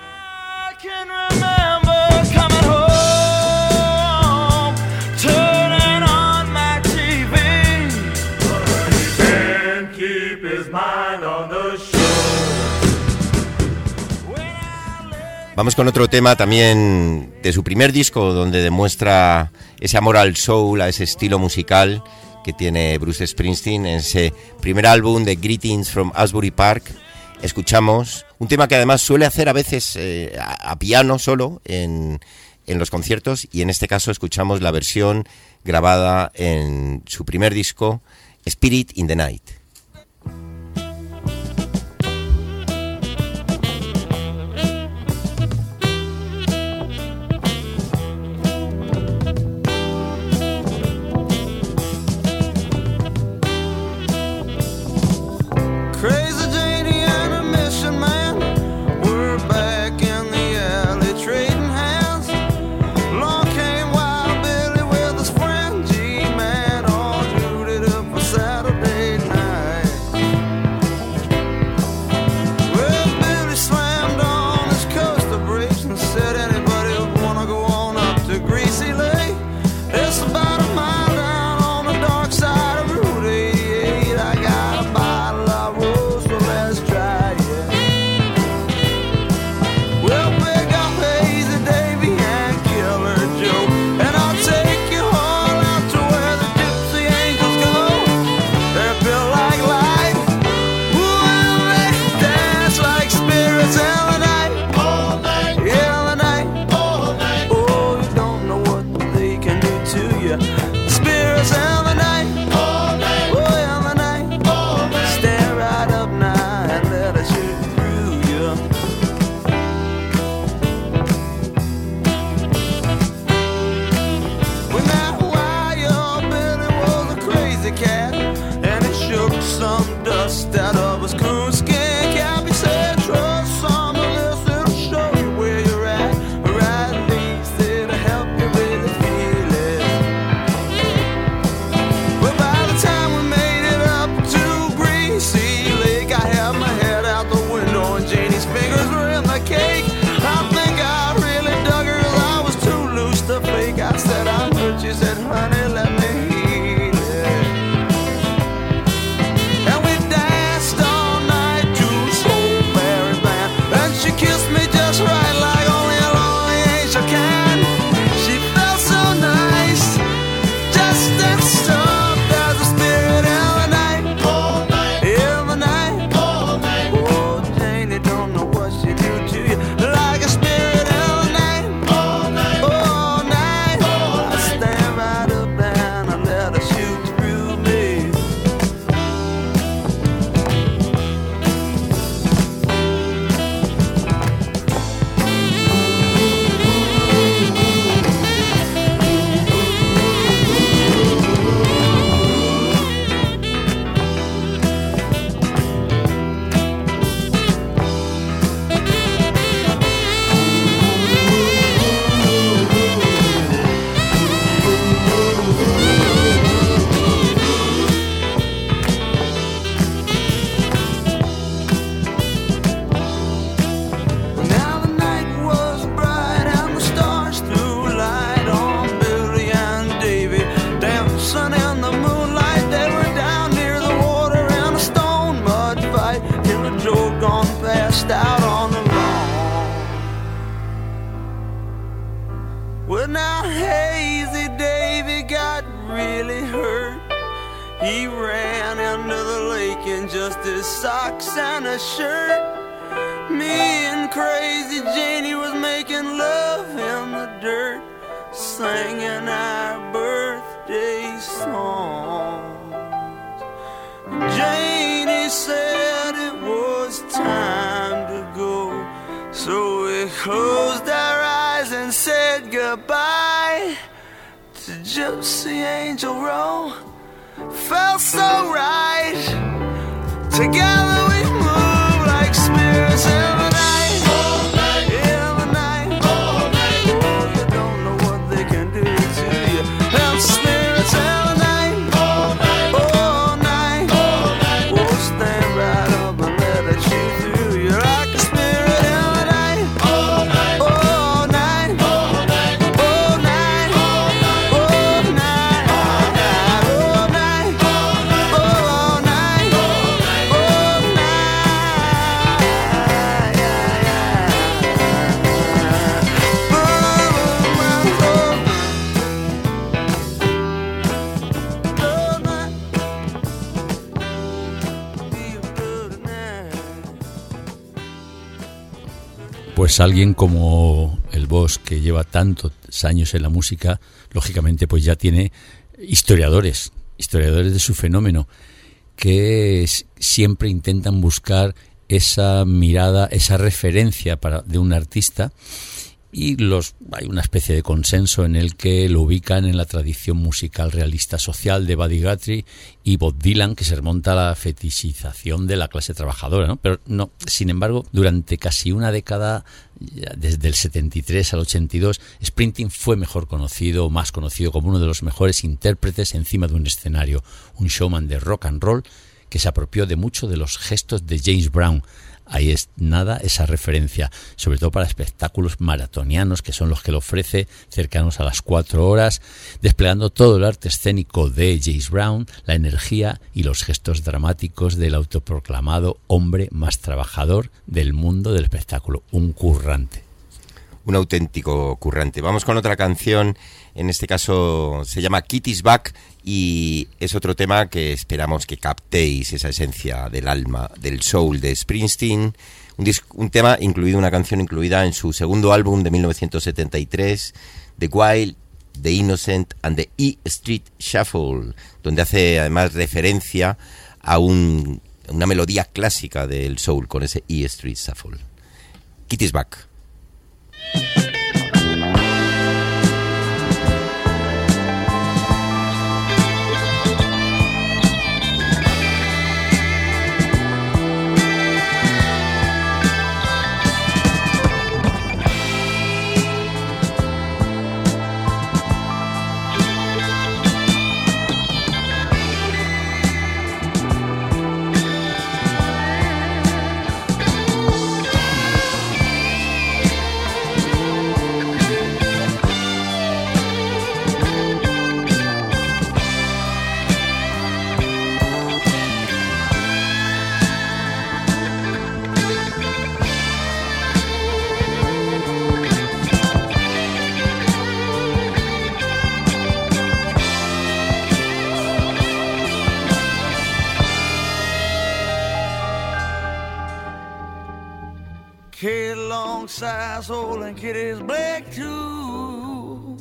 Speaker 9: Vamos con otro tema también de su primer disco, donde demuestra ese amor al soul, a ese estilo musical que tiene Bruce Springsteen. En ese primer álbum de Greetings from Asbury Park escuchamos un tema que además suele hacer a veces eh, a, a piano solo en, en los conciertos, y en este caso escuchamos la versión grabada en su primer disco, Spirit in the Night.
Speaker 10: Saturday night. bust out of his coonskin cap. He said, trust someone else, it'll show you where you're at. Or at least it'll help you really feel it. Well, by the time we made it up to Greasy Lake, I had my head out the window and Janie's fingers were in the cake. I think I really dug her, I was too loose to fake. I said, I'm hurt, she said, honey, let me heal it. And we danced all night to Soulberry Band, and she kissed me just right like only a lonely angel can. She felt so nice, just and soft as a spirit in the night, in the night. Oh, Janie don't know what she do to you, like a spirit in the night, all night. I stand right up and I let her shoot through me. Now the night was bright and the stars threw light on Billy and Davy, dancing in the moonlight. They were down near the water in a stone mud fight, till a Joe gone passed out on the lawn. Well, now Hazy Davy got really hurt. He ran into the lake in just his socks and a shirt. Me and Crazy Janie was making love in the dirt, singing our birthday songs. Janie said it was time to go, so we closed our eyes and said goodbye to Gypsy Angel Row. Felt so right, together we move like spirits in the night, in the night. Oh, you don't know what they can do to you. Them spirits in the night, all night. Oh, stand right up and let it shoot through you like a spirit in the night, all night. Oh, night, oh, night, oh, night, oh, night, oh, night, oh, night, oh, night, oh,
Speaker 8: Pues alguien como el Boss, que lleva tantos años en la música, lógicamente pues ya tiene historiadores, historiadores de su fenómeno, que es, siempre intentan buscar esa mirada, esa referencia para, de un artista, y los hay una especie de consenso en el que lo ubican en la tradición musical realista social de Buddy Guthrie y Bob Dylan, que se remonta a la fetichización de la clase trabajadora, ¿no? Pero no, sin embargo, durante casi una década, desde el setenta y tres al ochenta y dos, Springsteen fue mejor conocido, más conocido como uno de los mejores intérpretes encima de un escenario, un showman de rock and roll que se apropió de mucho de los gestos de James Brown. Ahí es nada esa referencia, sobre todo para espectáculos maratonianos, que son los que le ofrece, cercanos a las cuatro horas, desplegando todo el arte escénico de James Brown, la energía y los gestos dramáticos del autoproclamado hombre más trabajador del mundo del espectáculo, un currante.
Speaker 9: Un auténtico currante. Vamos con otra canción, en este caso se llama Kitty's Back y es otro tema que esperamos que captéis esa esencia del alma, del soul de Springsteen. Un, disc, un tema incluido, una canción incluida en su segundo álbum de mil novecientos setenta y tres, The Wild, The Innocent and the E Street Shuffle, donde hace además referencia a un, una melodía clásica del soul con ese E Street Shuffle. Kitty's Back.
Speaker 16: Kid long size hole and Kitty's black too.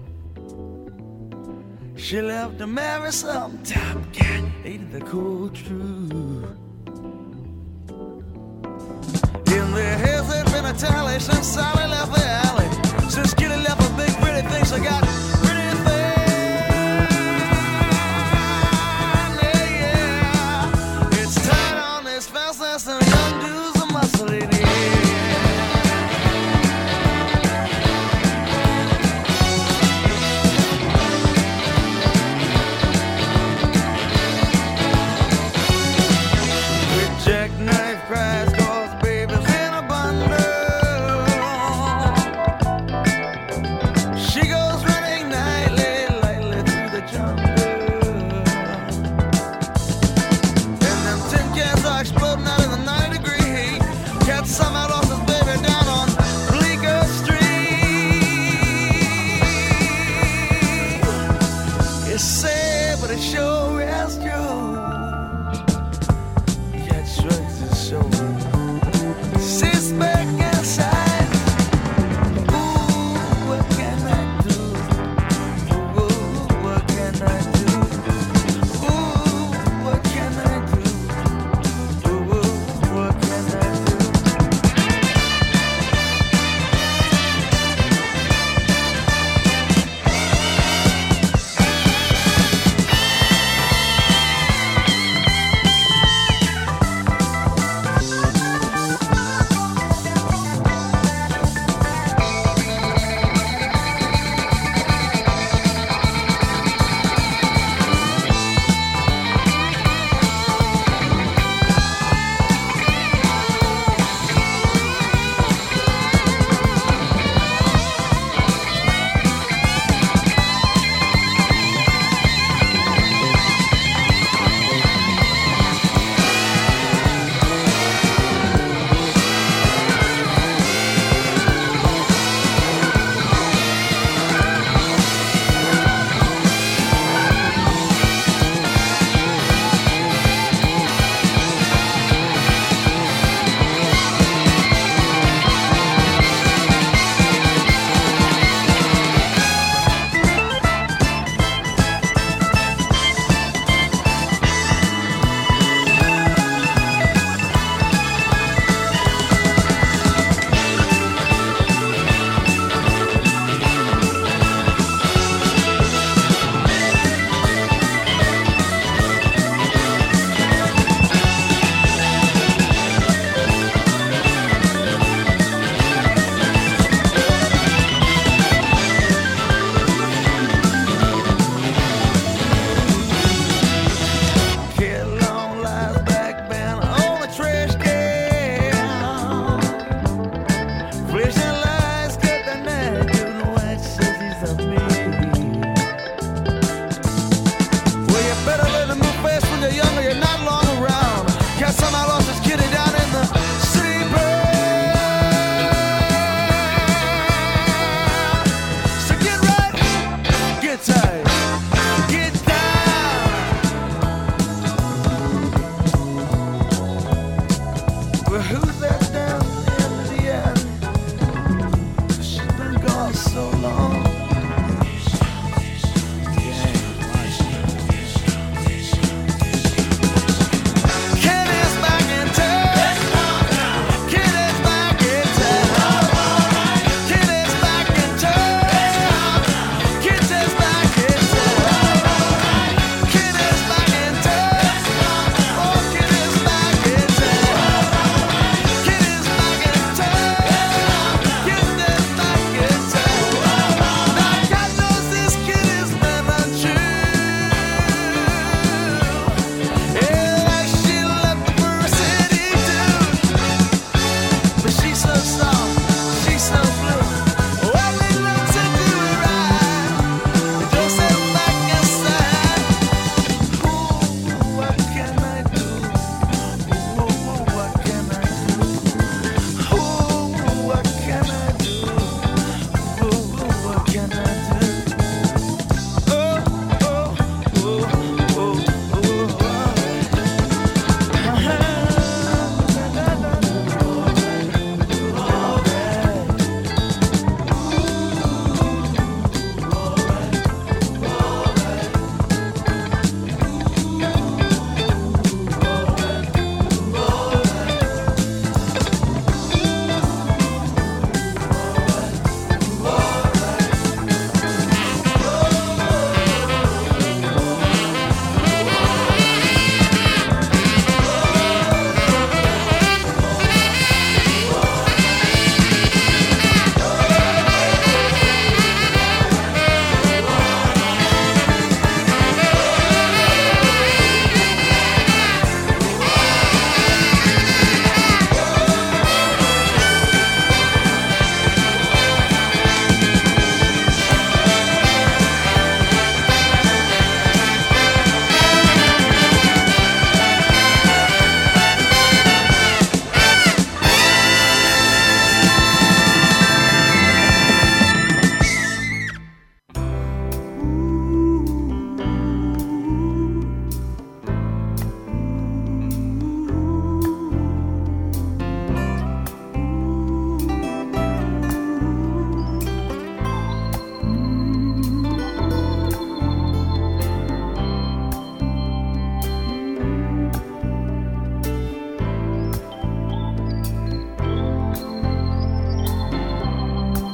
Speaker 16: She left to marry some top cat, ain't the cold truth. In their heads there's been a tally since Sally left the alley. Since Kitty left a big pretty thing, she got pretty thin. Yeah, yeah. It's tight on this fastness and young dudes are muscling in. With jackknife cries, cause baby's in a bundle.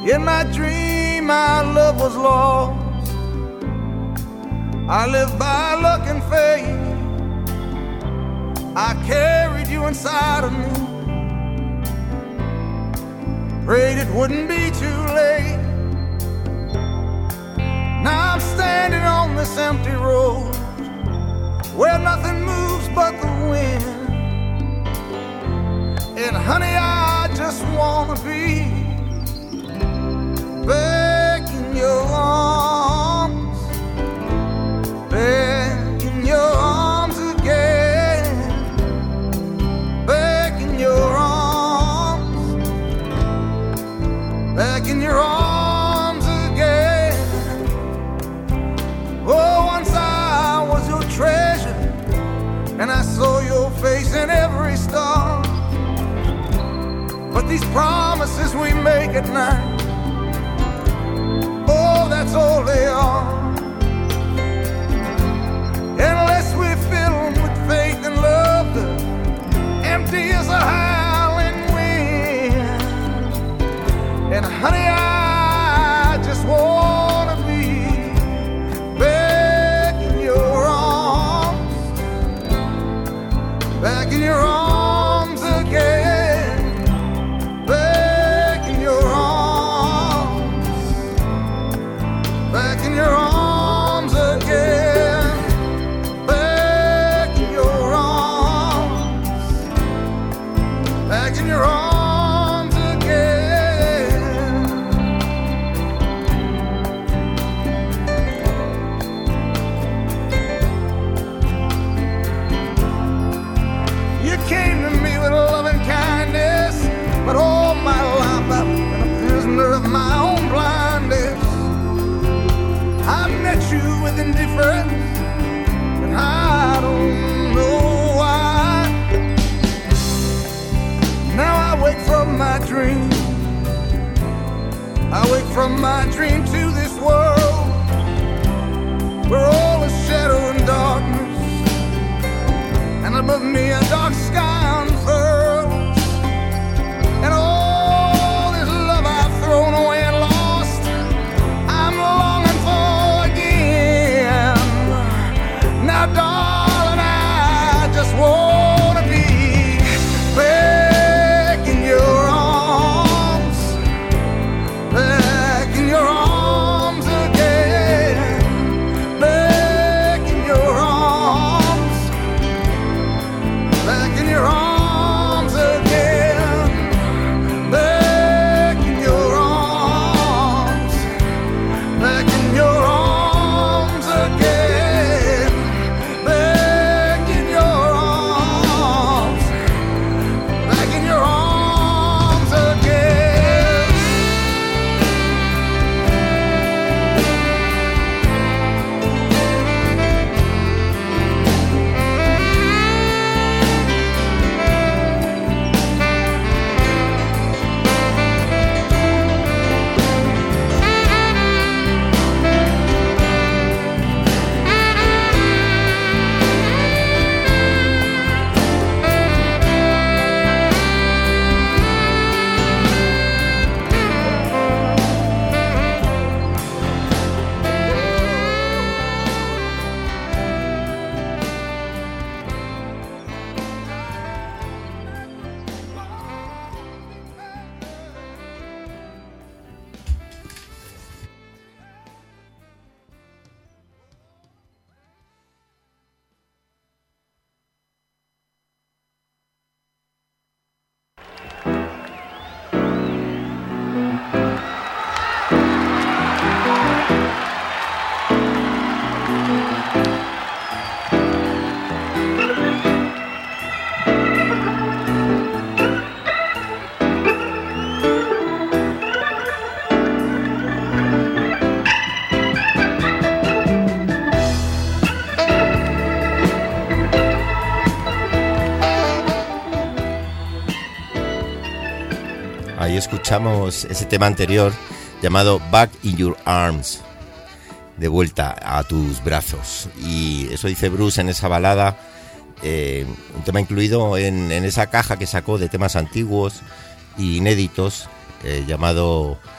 Speaker 16: In my dream, our love was lost. I lived by luck and fate. I carried you inside of me. Prayed it wouldn't be too late. Now I'm standing on this empty road where nothing moves but the wind. And honey, I just wanna be back in your arms, back in your arms again, back in your arms, back in your arms again. Oh, once I was your treasure, and I saw your face in every star. But these promises we make at night, oh, that's all they are. Unless we fill them with faith and love, they're empty as a howling wind. And honey, I just wanna be back in your arms, back in your arms again, back in your arms, back in your arms again, back in your arms, back in your arms again. You came to me with love and kindness, but all my life I've been a prisoner of my own blindness. I met you with indifference, and I don't know why. Now I wake from my dream, I wake from my dream to this world where all is shadow and darkness, and above me a dark sky unfurls. And all this love I've thrown away and lost, I'm longing for again. Now, darling, I just wanna be back in your arms, back in your arms again, back in your arms, back in your arms again, back in your arms, back in your arms again, back in your arms, back in your arms again.
Speaker 9: Ahí escuchamos ese tema anterior llamado Back in Your Arms, de vuelta a tus brazos. Y eso dice Bruce en esa balada, eh, un tema incluido en, en esa caja que sacó de temas antiguos e inéditos, eh, llamado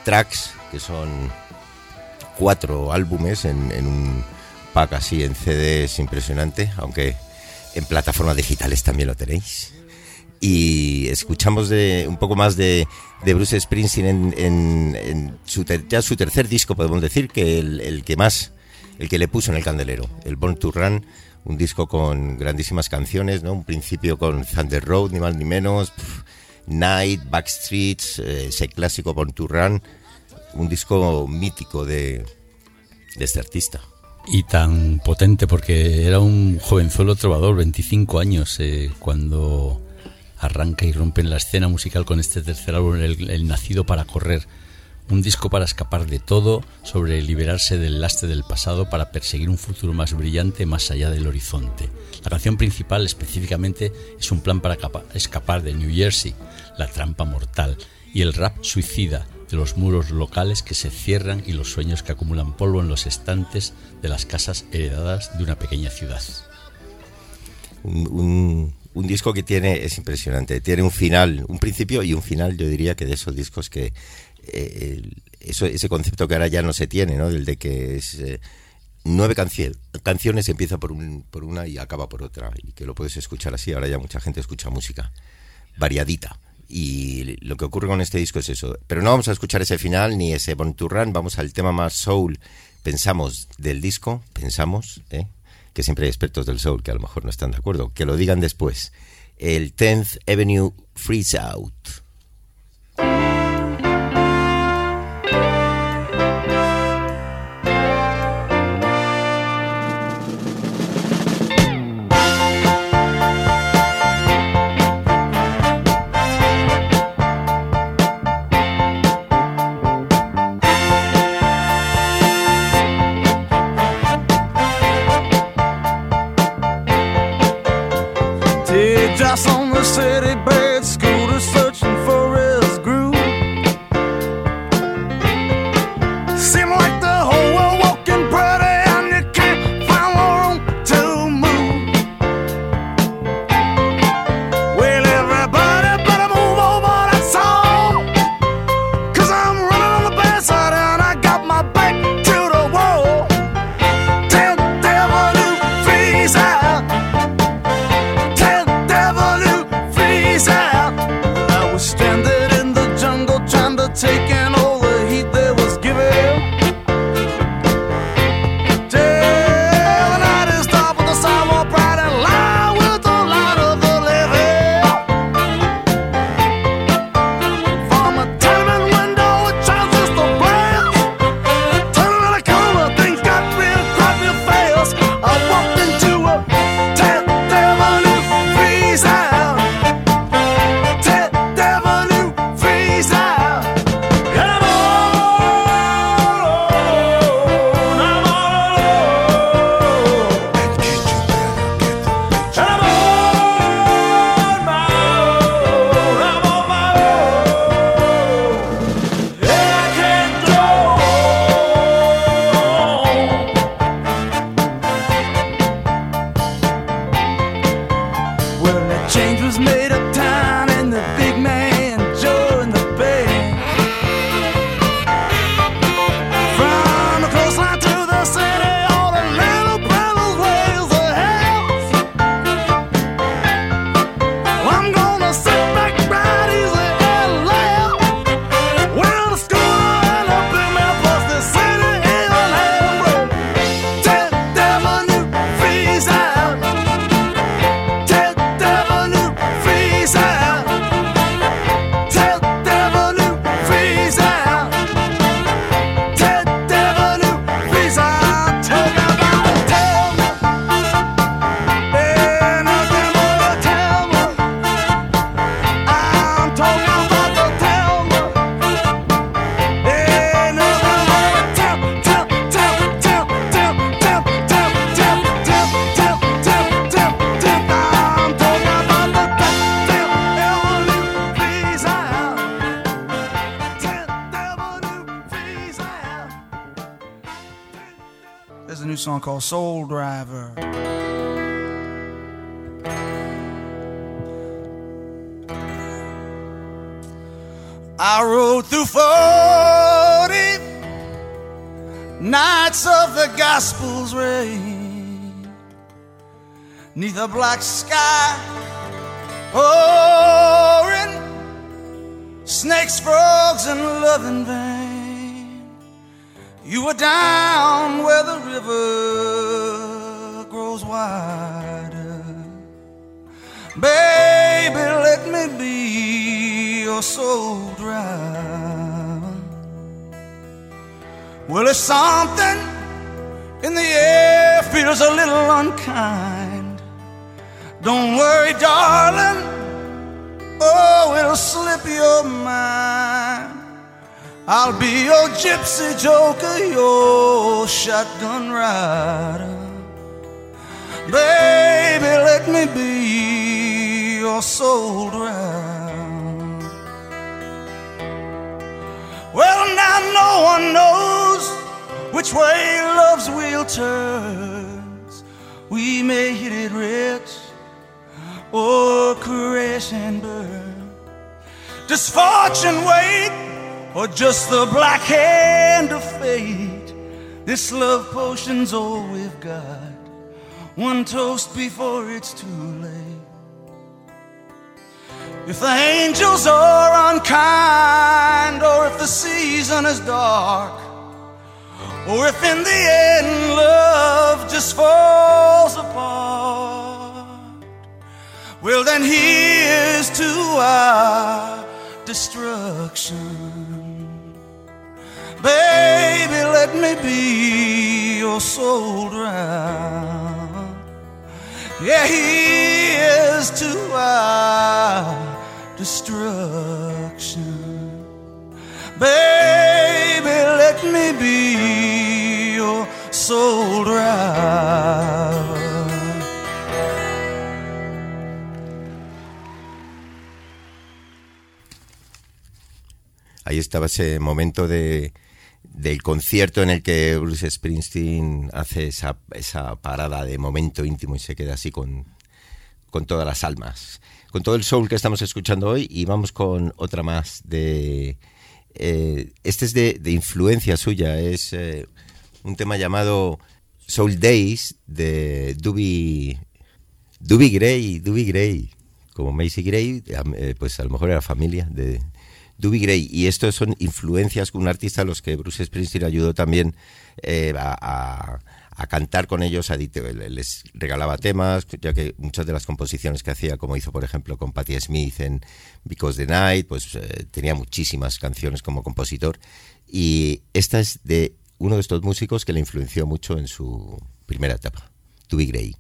Speaker 9: tracks, que son cuatro álbumes en, en un pack así, en C D, es impresionante, aunque en plataformas digitales también lo tenéis. Y escuchamos de un poco más de, de Bruce Springsteen en, en, en su ter, ya su tercer disco, podemos decir, que el, el que más, el que le puso en el candelero, el Born to Run, un disco con grandísimas canciones, ¿no? Un principio con Thunder Road, ni más ni menos, pff, Night, Backstreets, eh, ese clásico Born to Run, un disco mítico de, de este artista.
Speaker 8: Y tan potente porque era un jovenzuelo trovador, veinticinco años, eh, cuando arranca y rompe en la escena musical con este tercer álbum, el, el Nacido para Correr. Un disco para escapar de todo, sobre liberarse del lastre del pasado para perseguir un futuro más brillante más allá del horizonte. La canción principal específicamente es un plan para escapar de New Jersey, la trampa mortal, y el rap suicida de los muros locales que se cierran y los sueños que acumulan polvo en los estantes de las casas heredadas de una pequeña ciudad.
Speaker 9: Un, un, un disco que tiene, es impresionante, tiene un final, un principio y un final, yo diría que de esos discos que eh, el, eso, ese concepto que ahora ya no se tiene, ¿no? El de que es eh, nueve canci- canciones, empieza por, un, por una y acaba por otra, y que lo puedes escuchar así. Ahora ya mucha gente escucha música variadita. Y lo que ocurre con este disco es eso. Pero no vamos a escuchar ese final ni ese Born to Run. Vamos al tema más soul, pensamos, del disco. Pensamos, ¿eh? que siempre hay expertos del soul que a lo mejor no están de acuerdo. Que lo digan después. El tenth Avenue Freeze Out.
Speaker 16: Just on the city bed, scooter searching for his groove. Seem like the whole world walking pretty and you can't find room to move. Well, everybody better move over that song, 'cause I'm running on the bad side and I got my back to the wall. Tell the devil to freeze out. I was stranded in the jungle trying to take in all the heat they was giving. Till the night is dark with the sidewalk bright and light with the light of the living. From a tenement window it transistor blast. Turning on the corner things got real crap real fast. I walked into a tenth Avenue freeze out. There's a new song called Soul Driver. I rode through four
Speaker 14: nights of the gospel's rain, neath a black sky pouring, snakes, frogs, and love in vain. You were down where the river grows wider. Baby, let me be your soul driver. Well, there's something in the air feels a little unkind. Don't worry, darling, oh, it'll slip your mind. I'll be your gypsy joker, your shotgun rider. Baby, let me be your soul driver. Well, now no one knows which way love's wheel turns. We may hit it rich or crash and burn. Does fortune wait, or just the black hand of fate? This love potion's all we've got. One toast before it's too late. If the angels are unkind, or if the season is dark, or if in the end love just falls apart, well then here's to our destruction. Baby, let me be your soul driver. Yeah, here's to our destruction. Baby, let me be your soul driver.
Speaker 9: Ahí estaba ese momento de del concierto en el que Bruce Springsteen hace esa, esa parada de momento íntimo y se queda así con, con todas las almas, con todo el soul que estamos escuchando hoy. Y vamos con otra más de eh, este es de, de influencia suya, es eh, un tema llamado Soul Days de Doobie Doobie Gray, Doobie Gray, como Macy Gray, eh, pues a lo mejor era familia de Doobie Gray. Y esto son influencias con un artista a los que Bruce Springsteen ayudó también eh, a, a, a cantar con ellos, a, les regalaba temas, ya que muchas de las composiciones que hacía, como hizo por ejemplo con Patti Smith en Because the Night, pues eh, tenía muchísimas canciones como compositor, y esta es de uno de estos músicos que le influenció mucho en su primera etapa, Doobie Gray.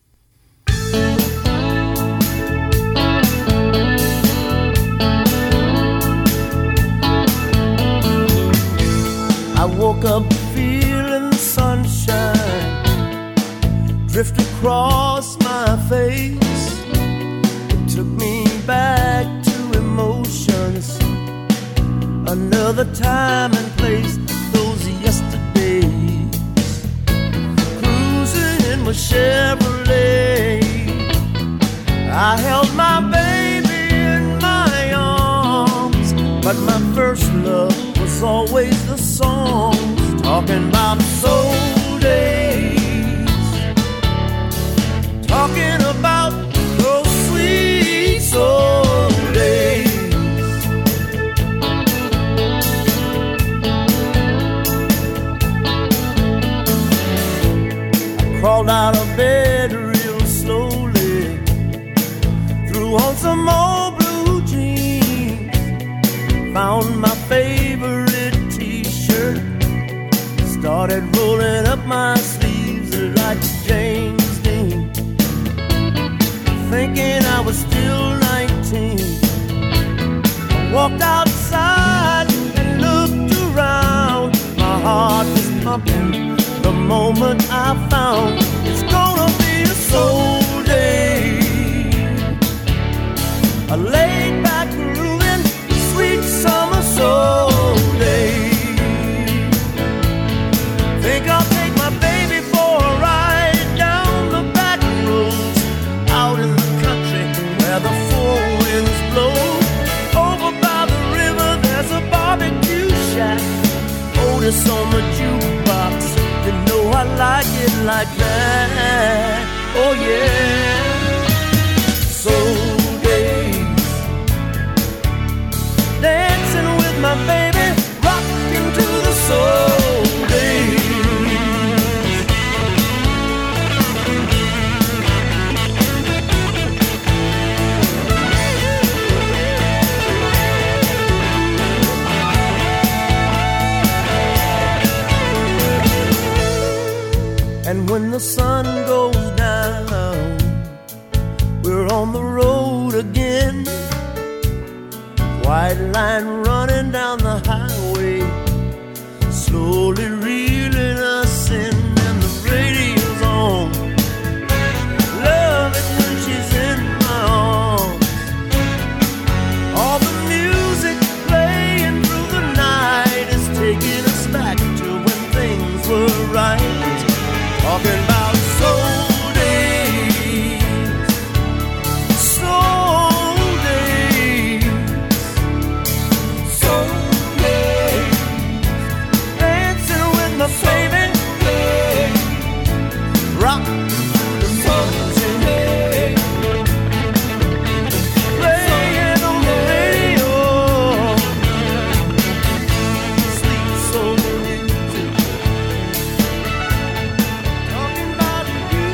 Speaker 10: I woke up feeling the sunshine drift across my face. It took me back to emotions, another time and place, those yesterdays. Cruising in my Chevrolet, I held my baby in my arms, but my first love was always the songs talking about soul days, talking about those sweet soul days. I crawled out of bed real slowly, threw on some old blue jeans, found my favorite t-shirt, started rolling up my sleeves like James Dean, thinking I was still nineteen. I walked outside and looked around, my heart was pumping the moment I found it's gonna be a soul day, a laid back grooving sweet summer soul day. Think I'll take my baby for a ride down the back roads, out in the country where the four winds blow. Over by the river there's a barbecue shack, Otis on the jukebox, like that. Oh yeah. Soul days, dancing with my baby, rocking to the soul days. And when the sun goes down, we're on the road again. White line running down the highway, slowly reeling us in, and the radio's on. Love it when she's in my arms. All the music playing through the night is taking us back to when things were right. Talking about soul days, soul days, soul days. Dancing with my baby, rock the mountain, playing on the radio, sweet soul music. Talking about you.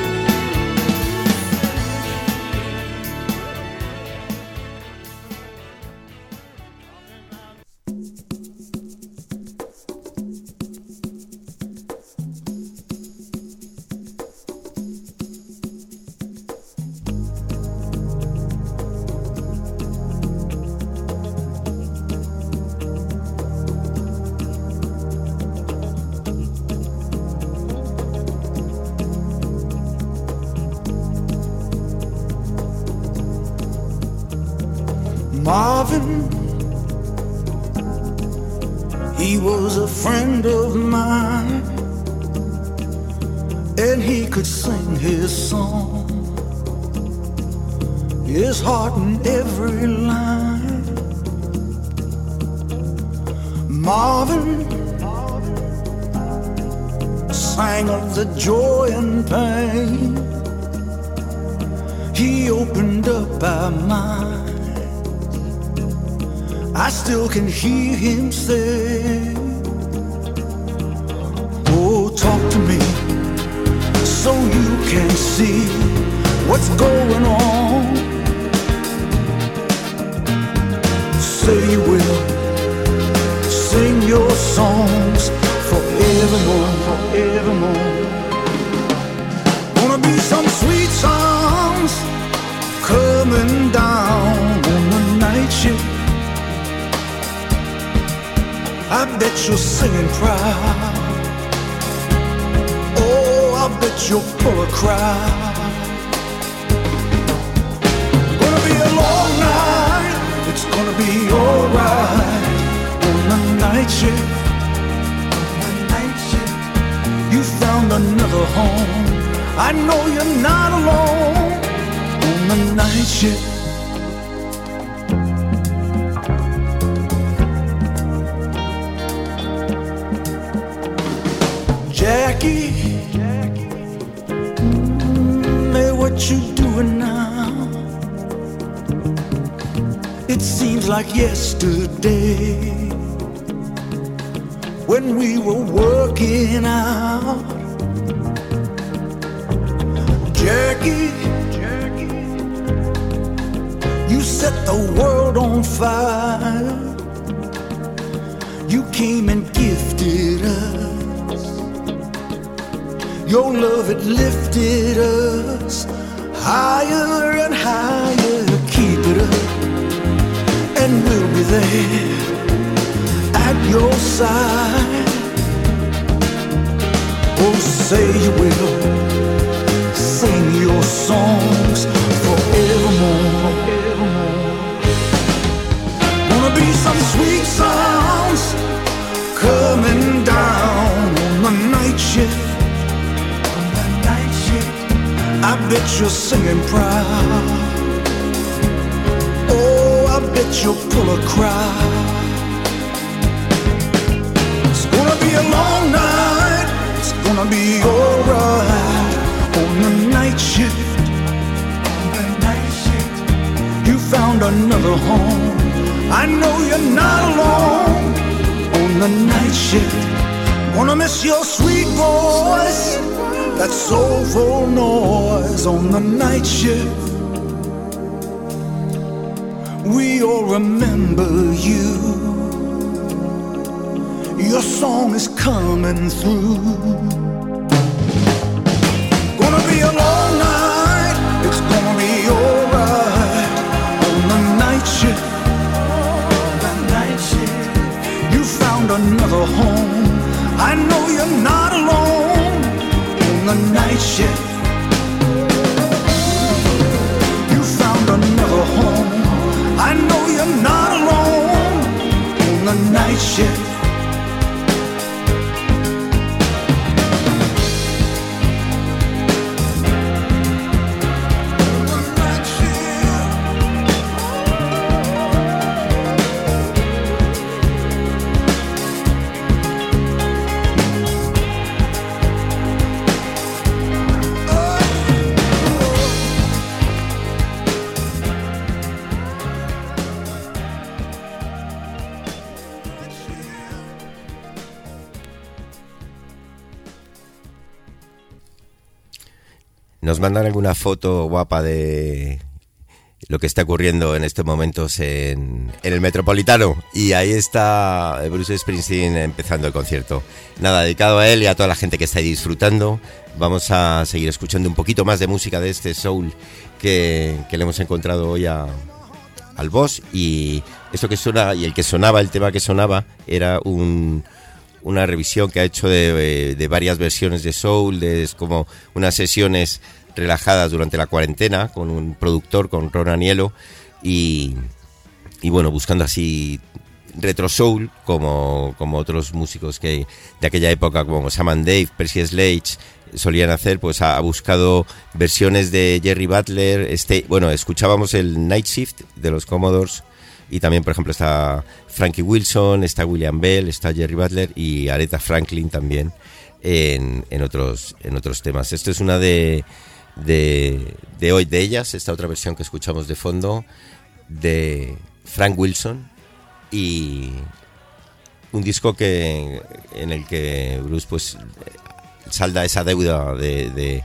Speaker 14: Marvin, he was a friend of mine, and he could sing his song, his heart in every line. Marvin sang of the joy and pain. He opened up our mind. I still can hear him say, oh, talk to me so you can see what's going on. Say you will sing your songs forevermore, forevermore. Gonna be some sweet songs coming down on the night shift. I bet you're singing proud. Oh, I bet you're full of crowd. Gonna be a long night. It's gonna be alright on the night shift. On the night shift. You found another home. I know you're not alone on the night shift. Jackie, mm, hey, what you doing now? It seems like yesterday when we were working out. Jackie, you set the world on fire. You came and gifted us. Your love, it lifted us higher and higher. Keep it up, and we'll be there at your side. Oh, say you will sing your songs forevermore. Gonna be some sweet songs coming down on the night shift. I bet you're singing proud. Oh, I bet you'll pull a crowd. It's gonna be a long night. It's
Speaker 16: gonna be alright on the night shift. On the night shift, you found another home. I know you're not alone on the night shift. Gonna miss your sweet voice, that soulful noise on the night shift. We all remember you. Your song is coming through. Gonna be a long night, it's gonna be alright on the night shift. On the night shift, you found another home. I know you're not alone on the night shift. You found another home. I know you're not alone on the night shift.
Speaker 9: Nos mandan alguna foto guapa de lo que está ocurriendo en estos momentos en, en el Metropolitano. Y ahí está Bruce Springsteen empezando el concierto. Nada, dedicado a él y a toda la gente que está ahí disfrutando. Vamos a seguir escuchando un poquito más de música de este soul que, que le hemos encontrado hoy a, al boss. Y esto que suena, y el que sonaba, el tema que sonaba, era un... una revisión que ha hecho de, de varias versiones de soul, de como unas sesiones relajadas durante la cuarentena con un productor, con Ron Aniello, y, y bueno, buscando así retro soul como, como otros músicos que de aquella época como Sam and Dave, Percy Sledge solían hacer, pues ha, ha buscado versiones de Jerry Butler. Este, bueno, escuchábamos el Night Shift de los Commodores. Y también, por ejemplo, está Frankie Wilson, está William Bell, está Jerry Butler y Aretha Franklin también en, en, otros, en otros temas. Esto es una de, de, de hoy de ellas, esta otra versión que escuchamos de fondo de Frank Wilson, y un disco que en el que Bruce pues salda esa deuda de, de,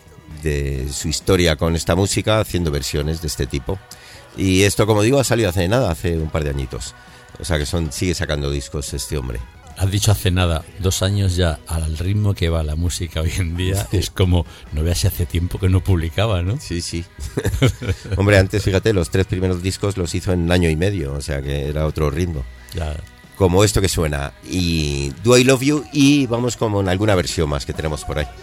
Speaker 9: de su historia con esta música haciendo versiones de este tipo. Y esto, como digo, ha salido hace nada, hace un par de añitos. O sea que son sigue sacando discos este hombre.
Speaker 8: Has dicho hace nada, dos años ya, al ritmo que va la música hoy en día, sí. Es como, no veas si hace tiempo que no publicaba, ¿no?
Speaker 9: Sí, sí. Hombre, antes, fíjate, los tres primeros discos los hizo en un año y medio, o sea que era otro ritmo.
Speaker 8: Ya.
Speaker 9: Como esto que suena, y Do I Love You, y vamos con alguna versión más que tenemos por ahí.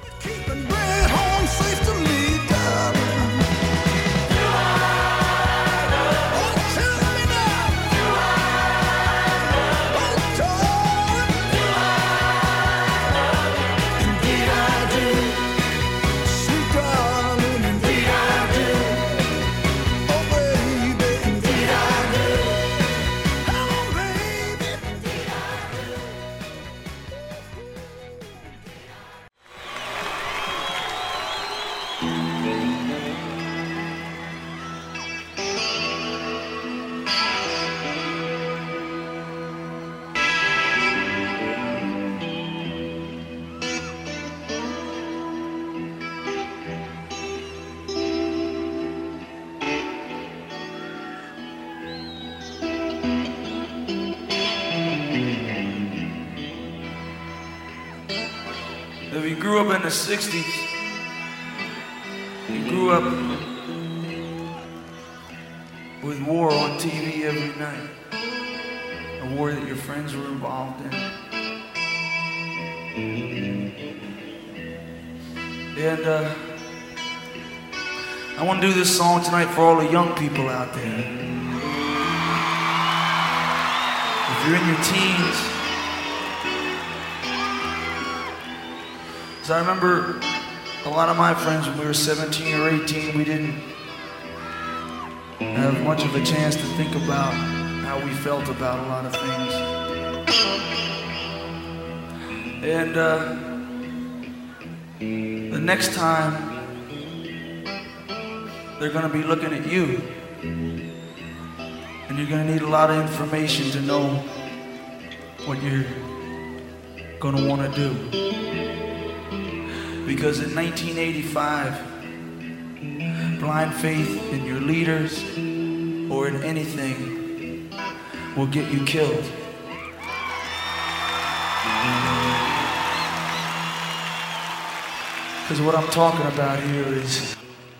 Speaker 17: If you grew up in the sixties, you grew up with war on T V every night, a war that your friends were involved in. And uh, I want to do this song tonight for all the young people out there. If you're in your teens, I remember a lot of my friends when we were seventeen or eighteen, we didn't have much of a chance to think about how we felt about a lot of things. And uh, the next time they're going to be looking at you, and you're going to need a lot of information to know what you're going to want to do. Because in nineteen eighty-five, blind faith in your leaders or in anything will get you killed. Because what I'm talking about here is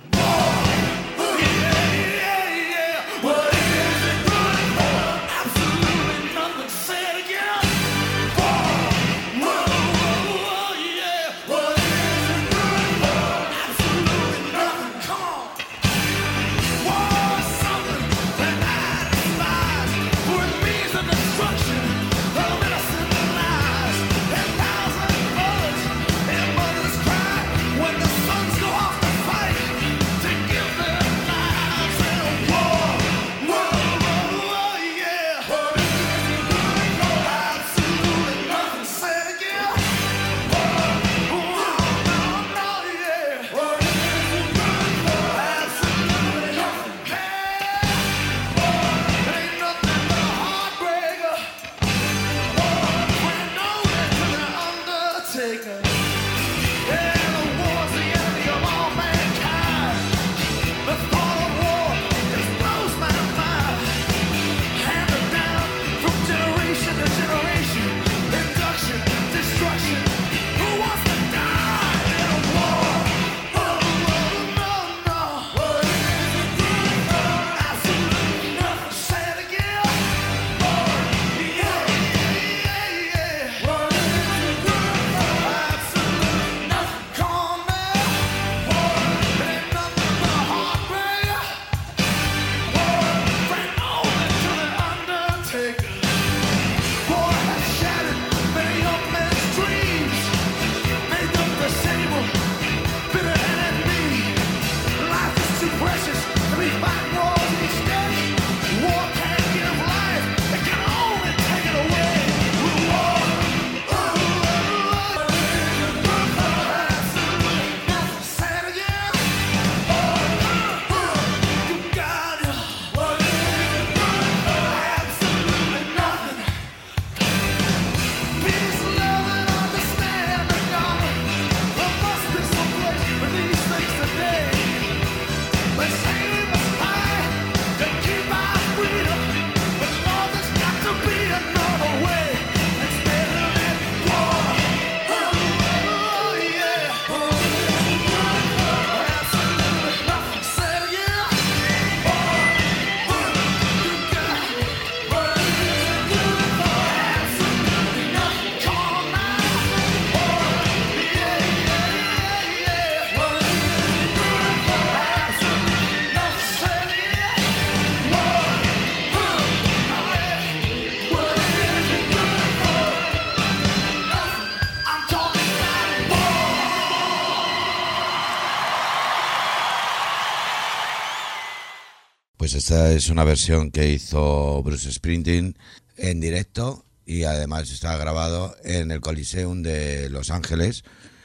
Speaker 1: Pues esta es una versión que hizo Bruce Springsteen en directo y además está grabado en el Coliseum de Los Ángeles.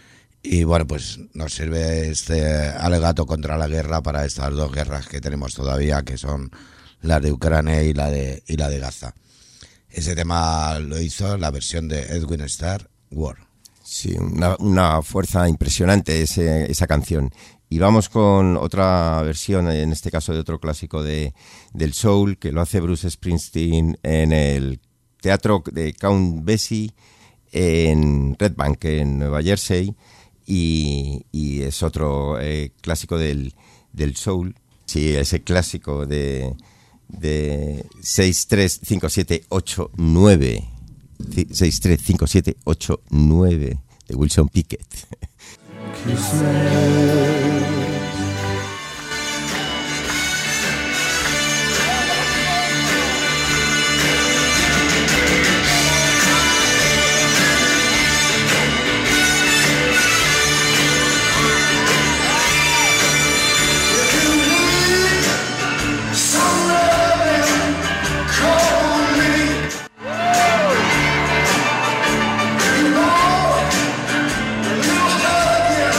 Speaker 1: Y bueno, pues nos sirve este alegato contra la guerra para estas dos guerras que tenemos todavía, que son la de Ucrania y la de, y la de Gaza. Ese tema lo hizo la versión de Edwin Starr, War.
Speaker 9: Sí, una, una fuerza impresionante ese, esa canción. Y vamos con otra versión, en este caso de otro clásico de, del soul, que lo hace Bruce Springsteen en el Teatro de Count Basie en Red Bank, en Nueva Jersey, y, y es otro eh, clásico del, del soul. Sí, ese clásico de, de seis tres cinco siete ocho nueve, seis tres cinco siete ocho nueve de Wilson Pickett.
Speaker 16: Yeah.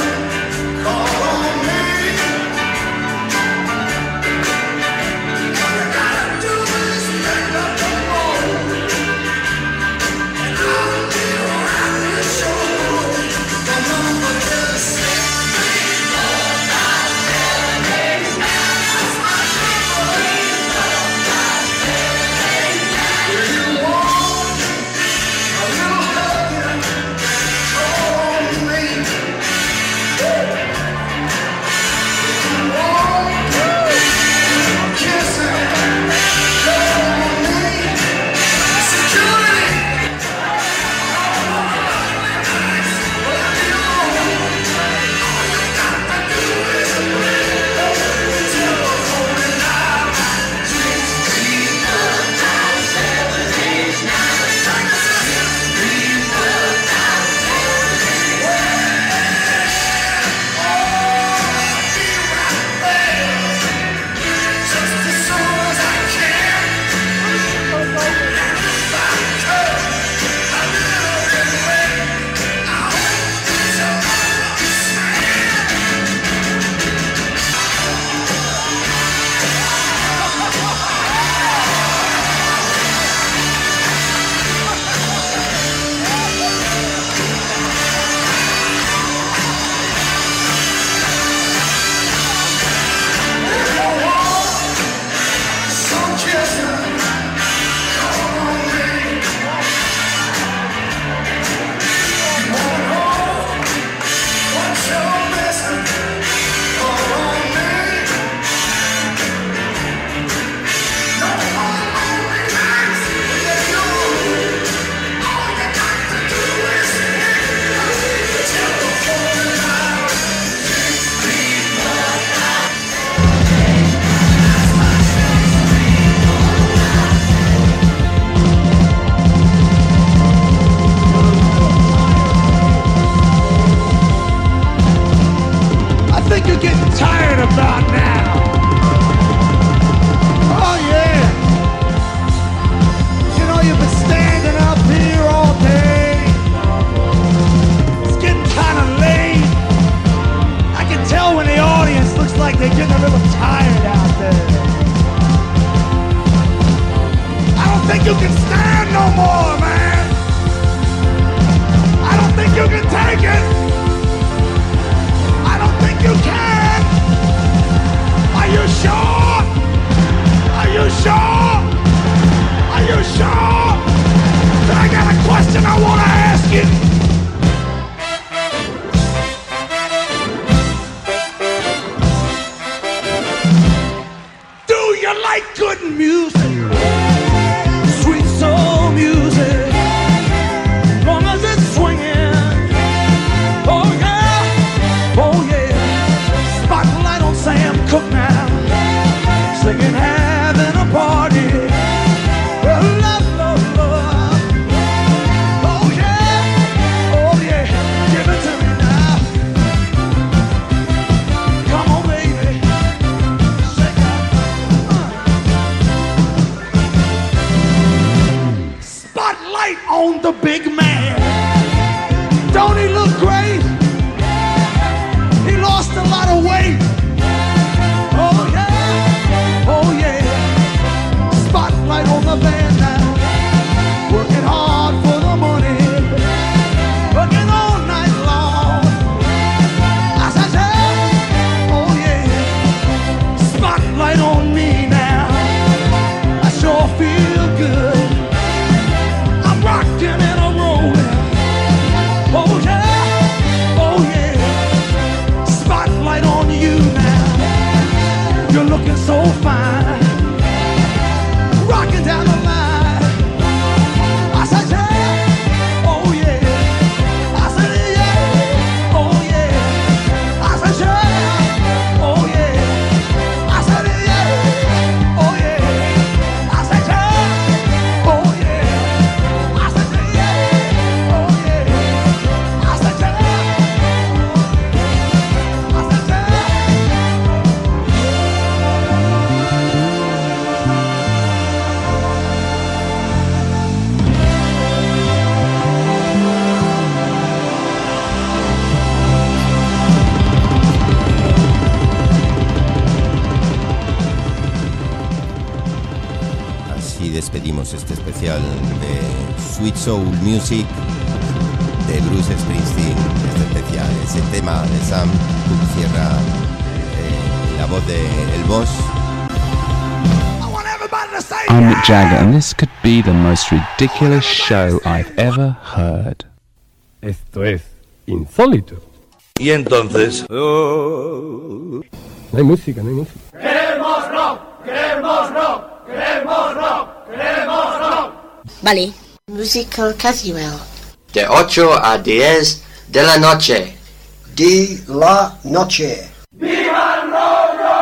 Speaker 16: like good music, sweet soul music, long as it's swinging. Oh yeah, oh yeah. Spotlight on Sam Cooke now, singing, having a party. Oh, love, love, love. Oh yeah, oh yeah. Give it to me now. Come on, baby. Shake it. Uh. Spotlight on the big man. Don't he look great? He lost a lot of weight. Oh yeah, oh yeah. Spotlight on the band now. Working hard for the money. Working all night long. I said, yeah, oh yeah. Spotlight on me now. I sure feel good. I'm rocking and I'm rolling. Oh yeah, oh yeah. Spotlight on you now. You're looking so fine. Rocking down the line. I said, yeah, oh yeah. I said, yeah, oh yeah. I said, yeah, oh yeah. I said, yeah, oh yeah. I said, yeah, oh yeah. I said, yeah, oh yeah. I said, yeah, I said, yeah.
Speaker 9: Así despedimos este especial de Sweet Soul Music de Bruce Springsteen. Este especial, ese tema de Sam Cooke cierra eh, la voz de el boss.
Speaker 18: I'm Mick Jagger, and this could be the most ridiculous show I've ever heard.
Speaker 19: Esto es insólito.
Speaker 20: Y entonces...
Speaker 19: No hay música, no hay música.
Speaker 10: Queremos rock, queremos rock, queremos rock, queremos rock.
Speaker 21: Vale. Musical Casual.
Speaker 22: De ocho a diez de la noche.
Speaker 23: De la noche.
Speaker 10: ¡Viva el rollo!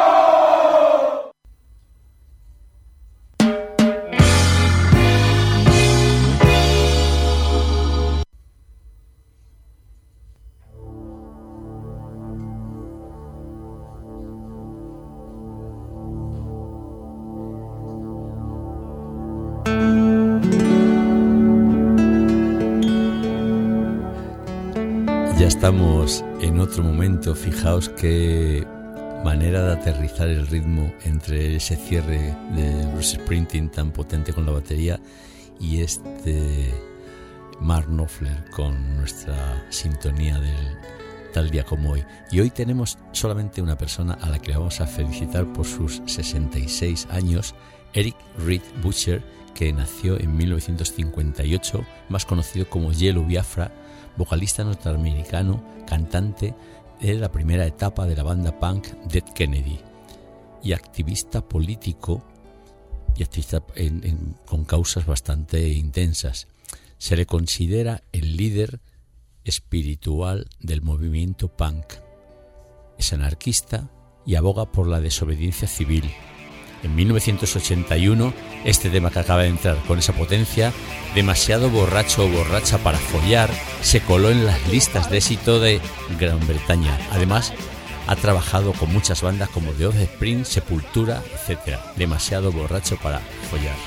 Speaker 8: Ya estamos en otro momento. Fijaos qué manera de aterrizar el ritmo entre ese cierre de Bruce Springsteen tan potente con la batería y este Mark Knopfler con nuestra sintonía del tal día como hoy. Y hoy tenemos solamente una persona a la que le vamos a felicitar por sus sesenta y seis años, Eric Reed Butcher, que nació en mil novecientos cincuenta y ocho, más conocido como Yellow Biafra, vocalista norteamericano, cantante de la primera etapa de la banda punk Dead Kennedy y activista político y activista en, en, con causas bastante intensas. Se le considera el líder espiritual del movimiento punk. Es anarquista y aboga por la desobediencia civil. En mil novecientos ochenta y uno, este tema que acaba de entrar con esa potencia, Demasiado borracho o borracha para follar, se coló en las listas de éxito de Gran Bretaña. Además, ha trabajado con muchas bandas como The Offspring, Sepultura, etcétera. Demasiado borracho para follar.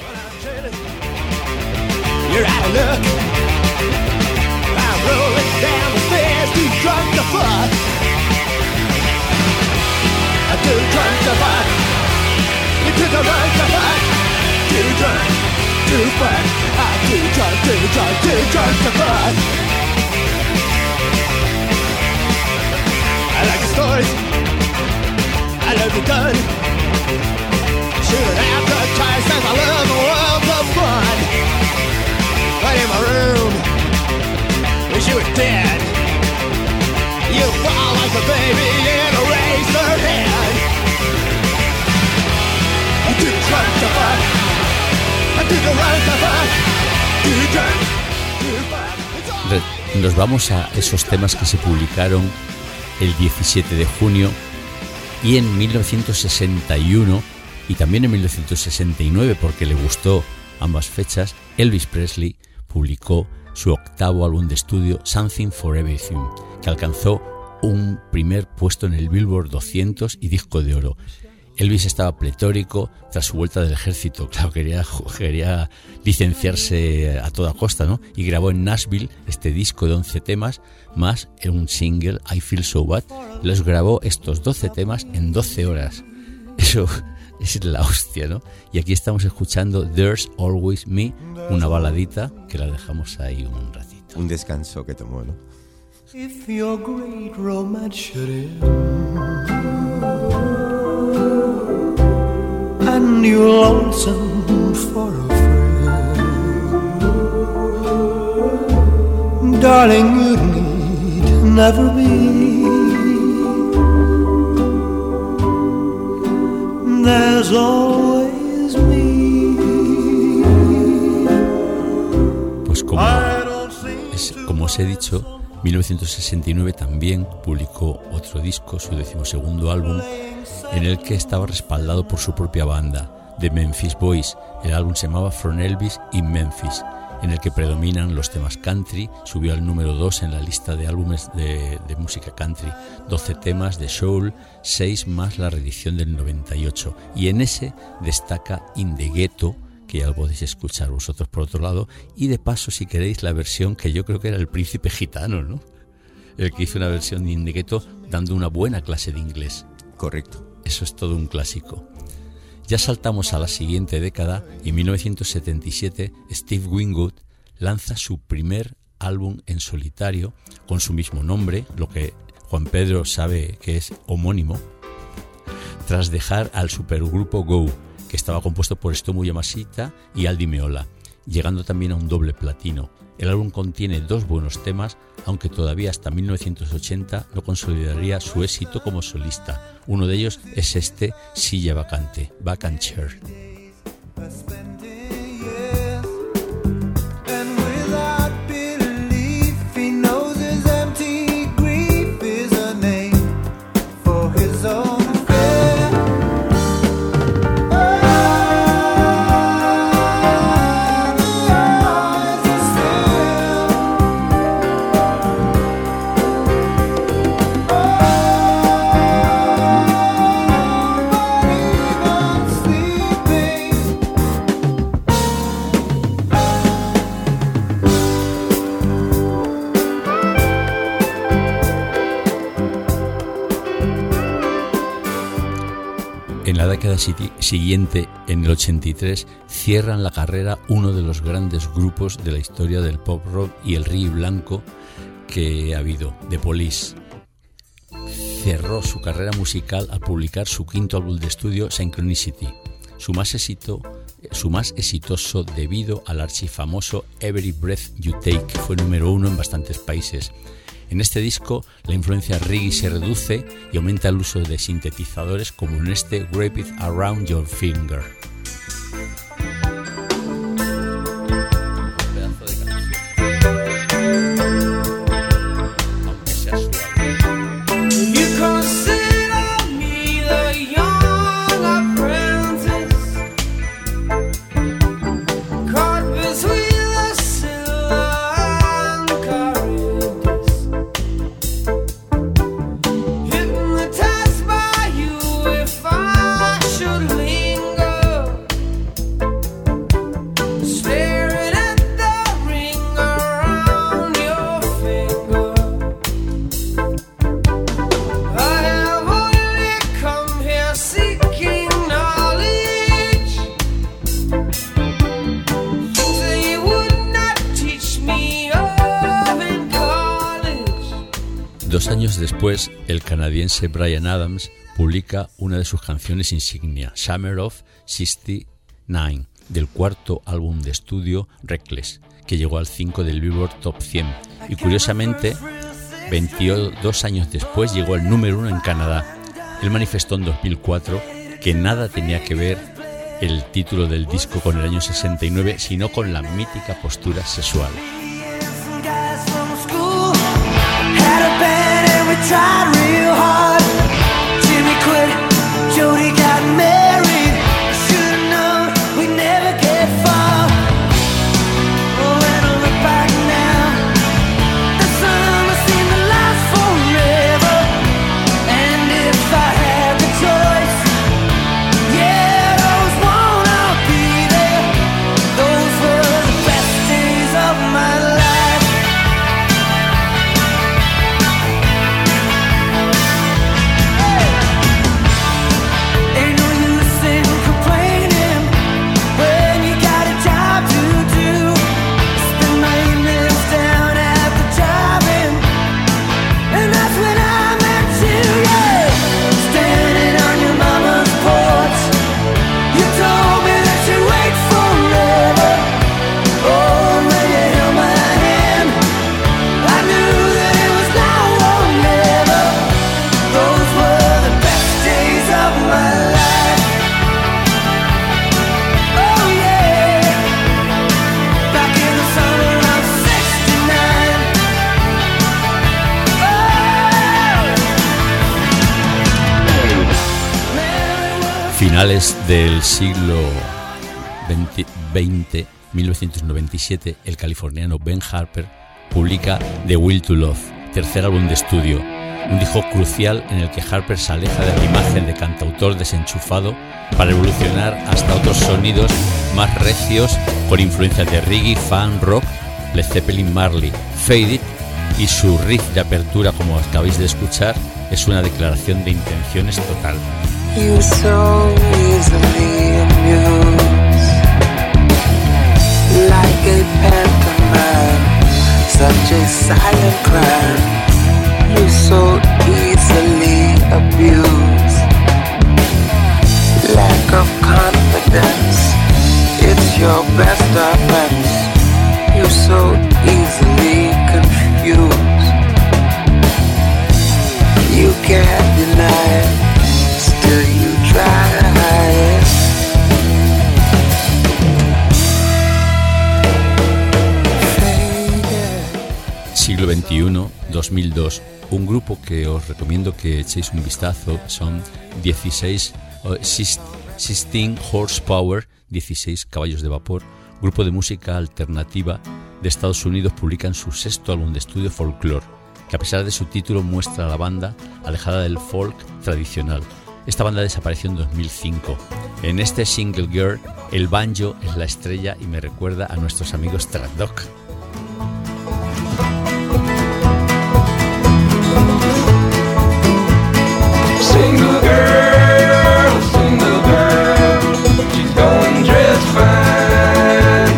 Speaker 10: You're out of luck. I'm rolling down the stairs, too drunk to fuck. I'm too drunk to fuck. You took a run to fuck. Too drunk to fuck. I'm too drunk, too drunk, too drunk to fuck. I like the stories. I love the gun. Shooting out the tires, cause I love the world of fun. Right in my room, wish you were dead. You fall like a baby in a razor head. I'm too drunk
Speaker 8: Nos vamos a esos temas que se publicaron el diecisiete de junio y en mil novecientos sesenta y uno y también en mil novecientos sesenta y nueve, porque le gustó ambas fechas, Elvis Presley publicó su octavo álbum de estudio, Something for Everything, que alcanzó un primer puesto en el Billboard doscientos y disco de oro. Elvis estaba pletórico tras su vuelta del ejército, claro, quería, quería licenciarse a toda costa, ¿no? Y grabó en Nashville este disco de once temas, más un single, I Feel So Bad. Los grabó estos doce temas en doce horas. Eso es la hostia, ¿no? Y aquí estamos escuchando There's Always Me, una baladita que la dejamos ahí un ratito.
Speaker 9: Un descanso que tomó, ¿no?
Speaker 10: If your great romance should end and you're lonesome for a friend, darling, you need never be. There's always me.
Speaker 8: Pues como, es, como os he dicho, mil novecientos sesenta y nueve también publicó otro disco, su decimosegundo álbum, en el que estaba respaldado por su propia banda, The Memphis Boys. El álbum se llamaba From Elvis in Memphis, en el que predominan los temas country. Subió al número dos en la lista de álbumes de, de música country. doce temas de soul, seis más la reedición del noventa y ocho. Y en ese destaca In the Ghetto, que ya lo podéis escuchar vosotros por otro lado, y de paso, si queréis, la versión que yo creo que era el Príncipe Gitano, ¿no? El que hizo una versión de In the Ghetto dando una buena clase de inglés.
Speaker 9: Correcto.
Speaker 8: Eso es todo un clásico. Ya saltamos a la siguiente década y en mil novecientos setenta y siete Steve Winwood lanza su primer álbum en solitario con su mismo nombre, lo que Juan Pedro sabe que es homónimo, tras dejar al supergrupo Go, que estaba compuesto por Stomu Yamashita y Aldi Meola, llegando también a un doble platino. El álbum contiene dos buenos temas, aunque todavía hasta mil novecientos ochenta no consolidaría su éxito como solista. Uno de ellos es este, Silla Vacante, Vacant Chair. En la década siguiente, en el ochenta y tres, cierran la carrera uno de los grandes grupos de la historia del pop rock y el reggae blanco que ha habido, The Police. Cerró su carrera musical al publicar su quinto álbum de estudio, Synchronicity, su más, éxito, su más exitoso debido al archifamoso Every Breath You Take, que fue número uno en bastantes países. En este disco la influencia reggae se reduce y aumenta el uso de sintetizadores como en este Wrap It Around Your Finger. Dos años después, el canadiense Bryan Adams publica una de sus canciones insignia, Summer of sesenta y nueve, del cuarto álbum de estudio Reckless, que llegó al cinco del Billboard Top cien. Y curiosamente, veintidós años después llegó al número uno en Canadá. Él manifestó en dos mil cuatro que nada tenía que ver el título del disco con el año sesenta y nueve, sino con la mítica postura sexual. Finales del siglo veinte, mil novecientos noventa y siete, el californiano Ben Harper publica The Will to Love, tercer álbum de estudio, un disco crucial en el que Harper se aleja de la imagen de cantautor desenchufado para evolucionar hasta otros sonidos más recios con influencias de reggae, funk, rock, Led Zeppelin, Marley, Fade It, y su riff de apertura, como acabáis de escuchar, es una declaración de intenciones total.
Speaker 2: You so easily amused, like a pantomime, such a silent crime. You so easily abused, lack of confidence, it's your best offense. You so easily confused, you can't deny it.
Speaker 8: Siglo veintiuno, dos mil dos. Un grupo que os recomiendo que echéis un vistazo son dieciséis, dieciséis Horsepower, dieciséis caballos de vapor, grupo de música alternativa de Estados Unidos. Publican su sexto álbum de estudio, Folklore, que a pesar de su título muestra a la banda alejada del folk tradicional. Esta banda desapareció en dos mil cinco. En este single Girl, el banjo es la estrella y me recuerda a nuestros amigos Trad Dog.
Speaker 10: Single girl, single girl, she's going dress fine.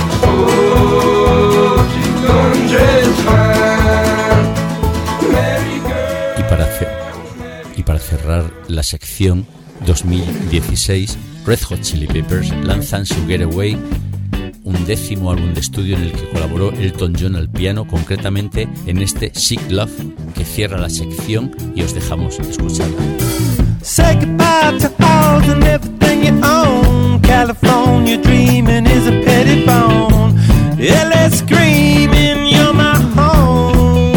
Speaker 10: Oh, she's going dress fine. Mary girl.
Speaker 8: Y para hacer Y para cerrar la sección dos mil dieciséis, Red Hot Chili Peppers lanzan su Getaway, un décimo álbum de estudio en el que colaboró Elton John al piano, concretamente en este Sick Love, que cierra la sección y os dejamos escucharla.
Speaker 10: Say goodbye to all and everything you own. California dreaming is a petty bone. L A screaming, you're my home.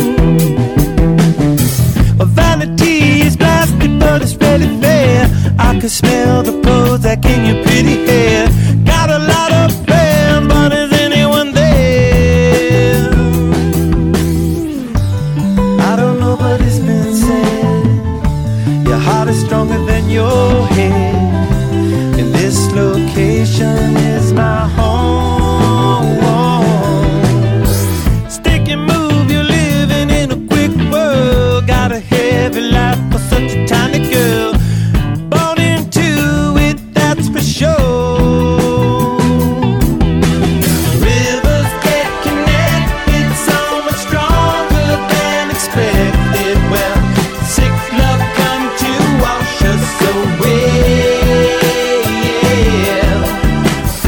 Speaker 10: Vanity is blasted, but it's really fair. I can smell the Prozac in your pretty hair. Got a lot of fans, but is anyone there? I don't know, but it's been said your heart is stronger than your head, and this location is my home. Stick and move, you're living in a quick world. Got a heavy life for such a tiny girl. Born into it, that's for sure. Rivers get connected so much stronger than expected. Well, sick love come to wash us away.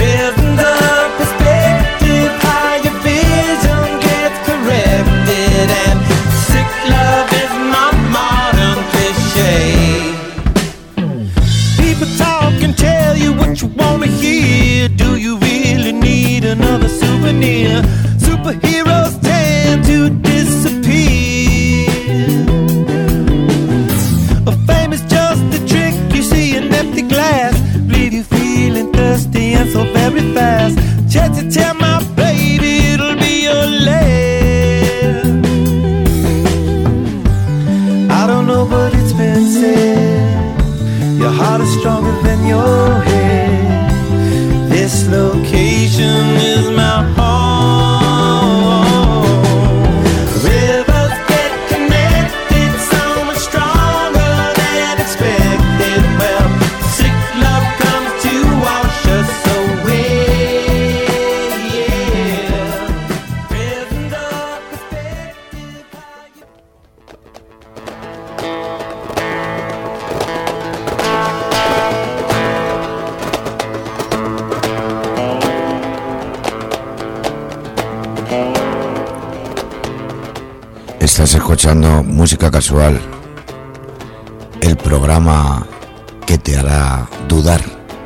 Speaker 10: go very fast. Chat to tell my baby it'll be your last. I don't know, but it's been said your heart is stronger than your head. This location is my home. Rivers get connected so much stronger than expected. Well, sick love comes to wash us away. Yeah. Present of perspective, how you
Speaker 1: Estás escuchando Música Casual, el programa que te hará dudar.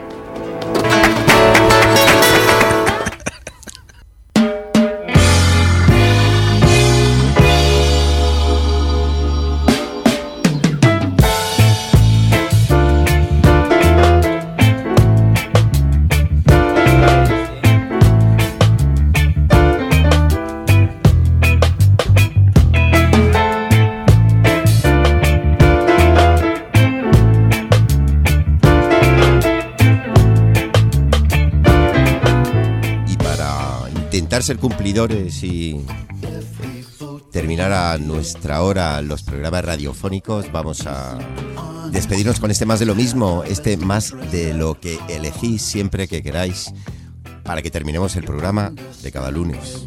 Speaker 9: Ser cumplidores y terminar a nuestra hora los programas radiofónicos, vamos a despedirnos con este Más de lo mismo, este Más de lo que elegís siempre que queráis, para que terminemos el programa de cada lunes.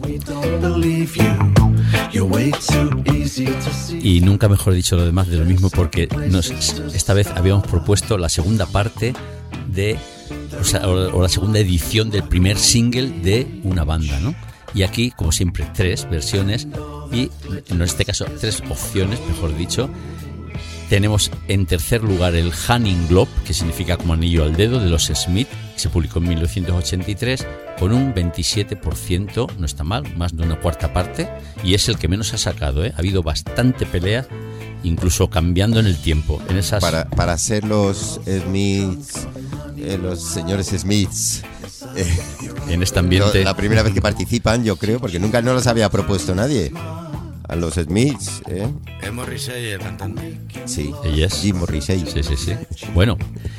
Speaker 8: Y nunca mejor dicho lo demás de lo mismo, porque nos, esta vez habíamos propuesto la segunda parte de, o, sea, o la segunda edición del primer single de una banda, ¿no? Y aquí, como siempre, tres versiones y, en este caso, tres opciones, mejor dicho. Tenemos en tercer lugar el Hunting Globe, que significa como anillo al dedo, de los Smith, que se publicó en mil novecientos ochenta y tres, con un veintisiete por ciento, no está mal, más de una cuarta parte, y es el que menos ha sacado, ¿eh? Ha habido bastante pelea, incluso cambiando en el tiempo. En esas...
Speaker 9: Para, para ser los Smiths, eh, los señores Smiths... Eh,
Speaker 8: en este ambiente,
Speaker 9: la primera vez que participan, yo creo, porque nunca no los había propuesto nadie a los Smiths, ¿eh?
Speaker 1: ¿Es Morrissey el cantante?
Speaker 9: Sí,
Speaker 8: yes.
Speaker 9: Jim Morrissey.
Speaker 8: Sí, sí, sí. Bueno,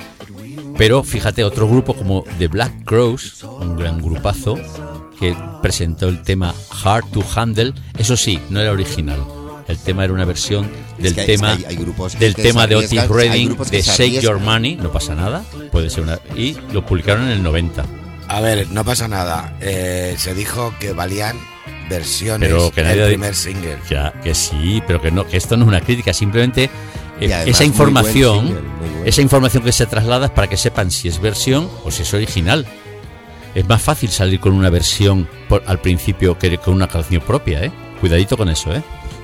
Speaker 8: pero fíjate, otro grupo como The Black Crowes, un gran grupazo que presentó el tema Hard to Handle. Eso sí, no era original. El tema era una versión del
Speaker 9: es que,
Speaker 8: tema
Speaker 9: es que hay, hay grupos
Speaker 8: del tema de Otis Redding, de Shake Your Money. No pasa nada, puede ser una, y lo publicaron en el noventa.
Speaker 1: A ver, no pasa nada. Eh, se dijo que valían versiones
Speaker 8: pero que
Speaker 1: del
Speaker 8: nadie,
Speaker 1: primer single.
Speaker 8: Ya, que sí, pero que no, que esto no es una crítica, simplemente eh, esa información, single, bueno. esa información que se traslada es para que sepan si es versión o si es original. Es más fácil salir con una versión por, al principio que con una canción propia, ¿eh? Cuidadito con eso, ¿eh?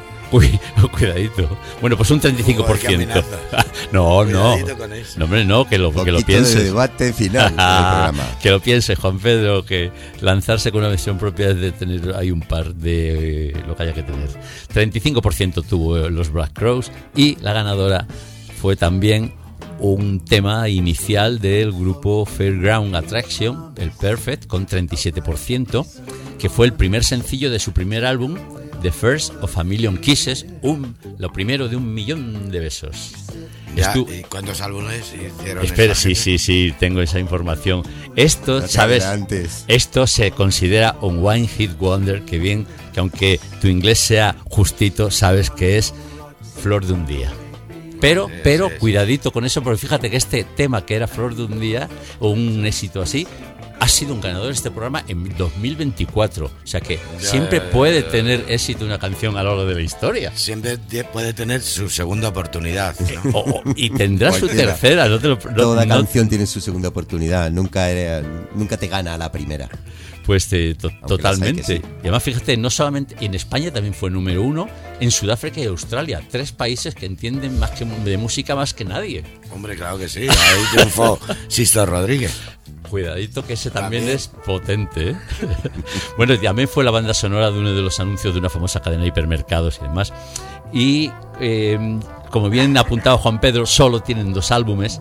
Speaker 8: Uy, cuidadito. Bueno, pues un treinta y cinco por ciento. No, no. No, hombre, no, que lo, que lo pienses.
Speaker 9: De debate final del programa.
Speaker 8: Que lo pienses, Juan Pedro, que lanzarse con una versión propia es de tener, hay un par de lo que haya que tener. treinta y cinco por ciento tuvo los Black Crowes y la ganadora fue también un tema inicial del grupo Fairground Attraction, el Perfect, con treinta y siete por ciento, que fue el primer sencillo de su primer álbum, The First of a Million Kisses, un, lo primero de un millón de besos.
Speaker 1: Ya, Estu- ¿Y cuántos álbumes hicieron?
Speaker 8: Espera, sí, sí, sí, tengo esa información. Esto, ¿sabes? Esto se considera un One Hit Wonder, que bien, que aunque tu inglés sea justito, sabes que es Flor de un Día. Pero, sí, pero, sí, cuidadito con eso, porque fíjate que este tema que era Flor de un Día, o un éxito así, ha sido un ganador de este programa en dos mil veinticuatro. O sea que ya, siempre puede tener éxito una canción a lo largo de la historia.
Speaker 1: Siempre puede tener su segunda oportunidad, ¿no?
Speaker 8: o, o, y tendrá su tercera. No te lo, no,
Speaker 9: Toda
Speaker 8: no,
Speaker 9: canción tiene su segunda oportunidad. Nunca, era, nunca te gana a la primera.
Speaker 8: Pues eh, to, totalmente. Sí. Y además, fíjate, no solamente en España también fue número uno, en Sudáfrica y Australia. Tres países que entienden más que de música más que nadie.
Speaker 1: Hombre, claro que sí. Ahí triunfó Sisto Rodríguez.
Speaker 8: Cuidadito que ese también, también. es potente, ¿eh? Bueno, también fue la banda sonora de uno de los anuncios de una famosa cadena de hipermercados y demás. Y eh, como bien ha apuntado Juan Pedro, solo tienen dos álbumes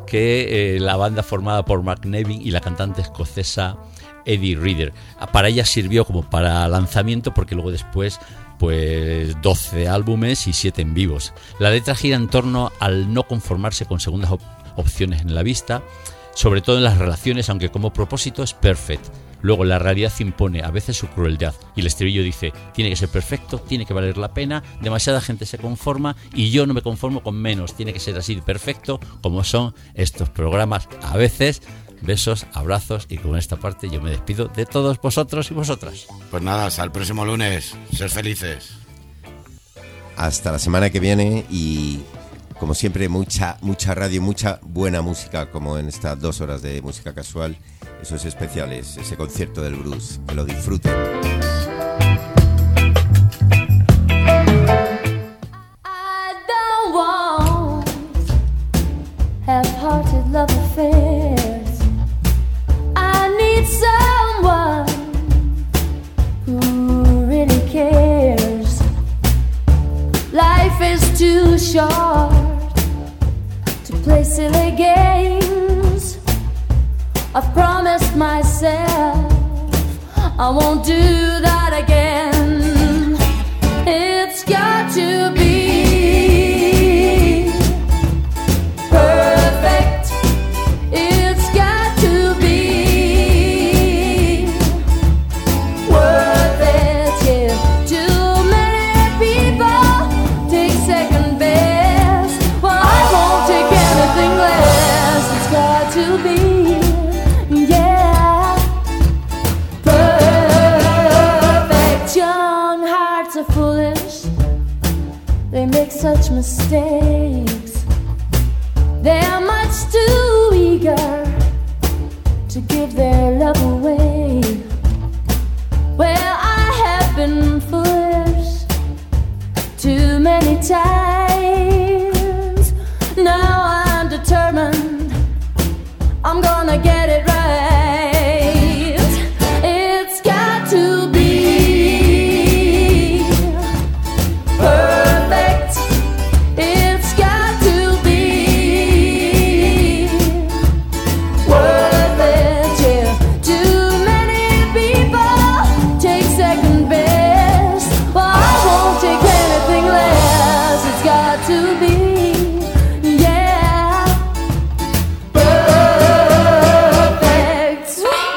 Speaker 8: que eh, la banda formada por Mark Nevin y la cantante escocesa Eddie Reader. Para ella sirvió como para lanzamiento porque luego después pues doce álbumes y siete en vivos. La letra gira en torno al no conformarse con segundas op- opciones en la vista, sobre todo en las relaciones, aunque como propósito es perfect. Luego la realidad impone a veces su crueldad y el estribillo dice: tiene que ser perfecto, tiene que valer la pena, demasiada gente se conforma y yo no me conformo con menos, tiene que ser así de perfecto como son estos programas a veces. Besos, abrazos, y con esta parte yo me despido de todos vosotros y vosotras.
Speaker 1: Pues nada, hasta el próximo lunes. Ser felices.
Speaker 9: Hasta la semana que viene y, como siempre, mucha mucha radio, mucha buena música, como en estas dos horas de música casual. Esos especiales, ese concierto del blues, que lo disfruten.
Speaker 3: I don't want half-hearted love affairs. I need someone who really cares. Life is too short to play silly games. I've promised myself I won't do that again. It's got to be perfect. It's got to be worth it. Yeah. Too many people take second best. Well, I won't take anything less. It's got to be. They make such mistakes. They are much too eager to give their love away. Well, I have been foolish too many times. Now I'm determined I'm gonna get it right. It's got to be perfect. It's got to be worth it. Yeah. Too many people take second best. Well, I won't take anything less. It's got to be, yeah, perfect.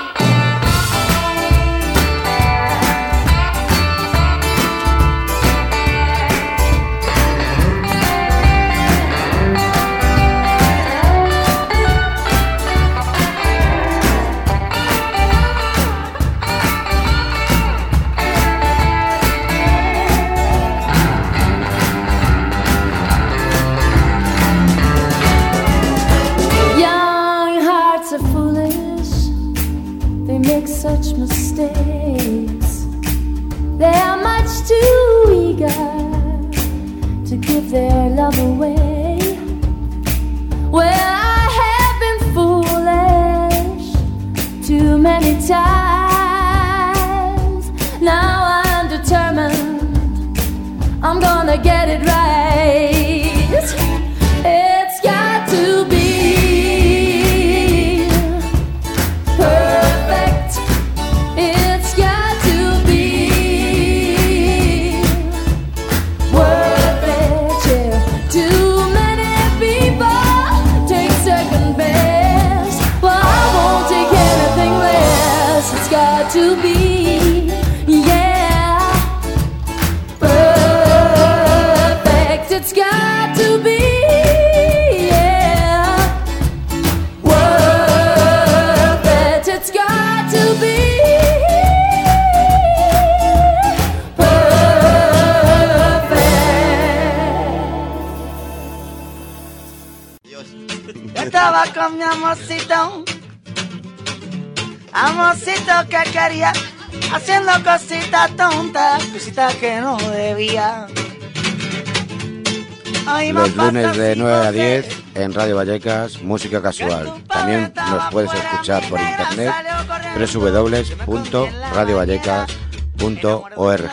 Speaker 3: Young hearts are foolish. They make such mistakes. They are much too eager to give their love away. Well, I have been foolish too many times. Now I'm determined I'm gonna get it right. It's got to be perfect. It's got to be worth it. Yeah. Too many people take second best. Well, I won't take anything less. It's got to be, yeah, perfect. It's got to be, yeah, worth it. It's got to be
Speaker 4: Yo estaba con mi amorcito, amorcito que quería, haciendo cositas tontas, cositas que no debía. Ay,
Speaker 1: Los
Speaker 4: papá,
Speaker 1: lunes de
Speaker 4: sí,
Speaker 1: nueve a diez en Radio Vallecas, música casual. También nos puedes escuchar por internet, doble u doble u doble u punto radio vallecas punto org.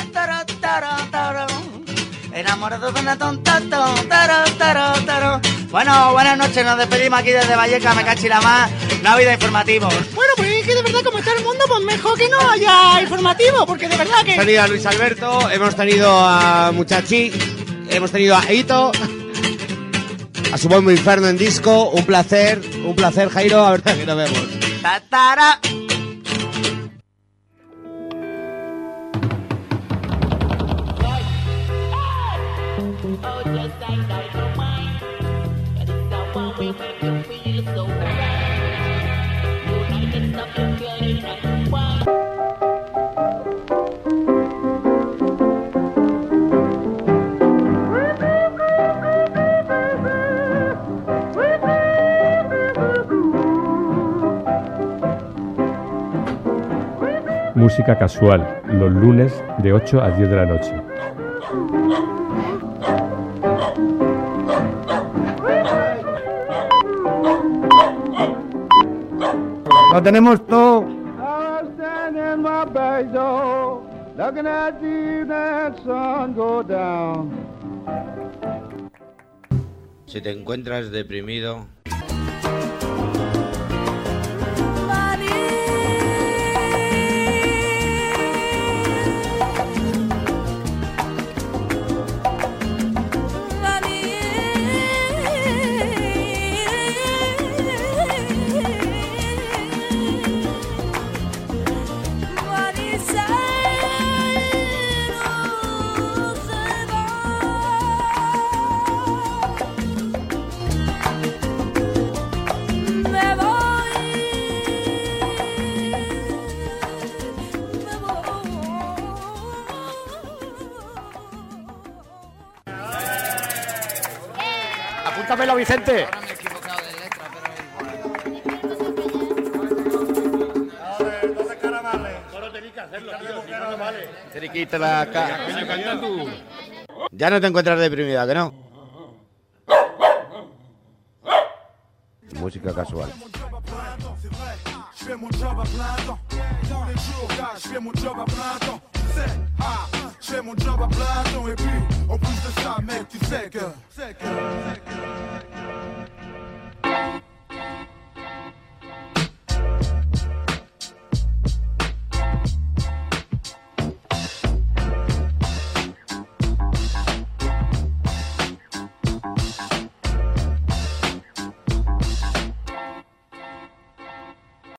Speaker 4: enamorado de una tonta, taro, taro, taro. Bueno, buenas noches, nos despedimos aquí desde Vallecas, me cachi la más, no ha habido informativos.
Speaker 15: Bueno, pues es que de verdad como está el mundo, pues mejor que no haya informativo, porque de verdad que...
Speaker 5: Hemos tenido a Luis Alberto, hemos tenido a Muchachi, hemos tenido a Hito, a su Bombo Inferno en disco, un placer, un placer Jairo, a ver que nos vemos.
Speaker 4: Tatara.
Speaker 19: Música casual, los lunes de ocho a diez de la noche.
Speaker 5: Lo tenemos todo.
Speaker 1: Si te encuentras deprimido,
Speaker 5: Apúntamelo, Vicente.
Speaker 6: Ahora me he equivocado de letra, pero...
Speaker 5: ¿Dónde caramales? Solo tenéis que hacerlo, tío, si no, no vale. Tienes que irte la cara. Ya no te encuentras deprimida, ¿que no? Música casual.
Speaker 16: Je fais mon job à plein temps. Tous les jours, gars, je fais mon job à plein temps. C'est, ah, je fais mon job à plein temps. Et puis, en plus de ça, mec, tu sais que, sais que, sais que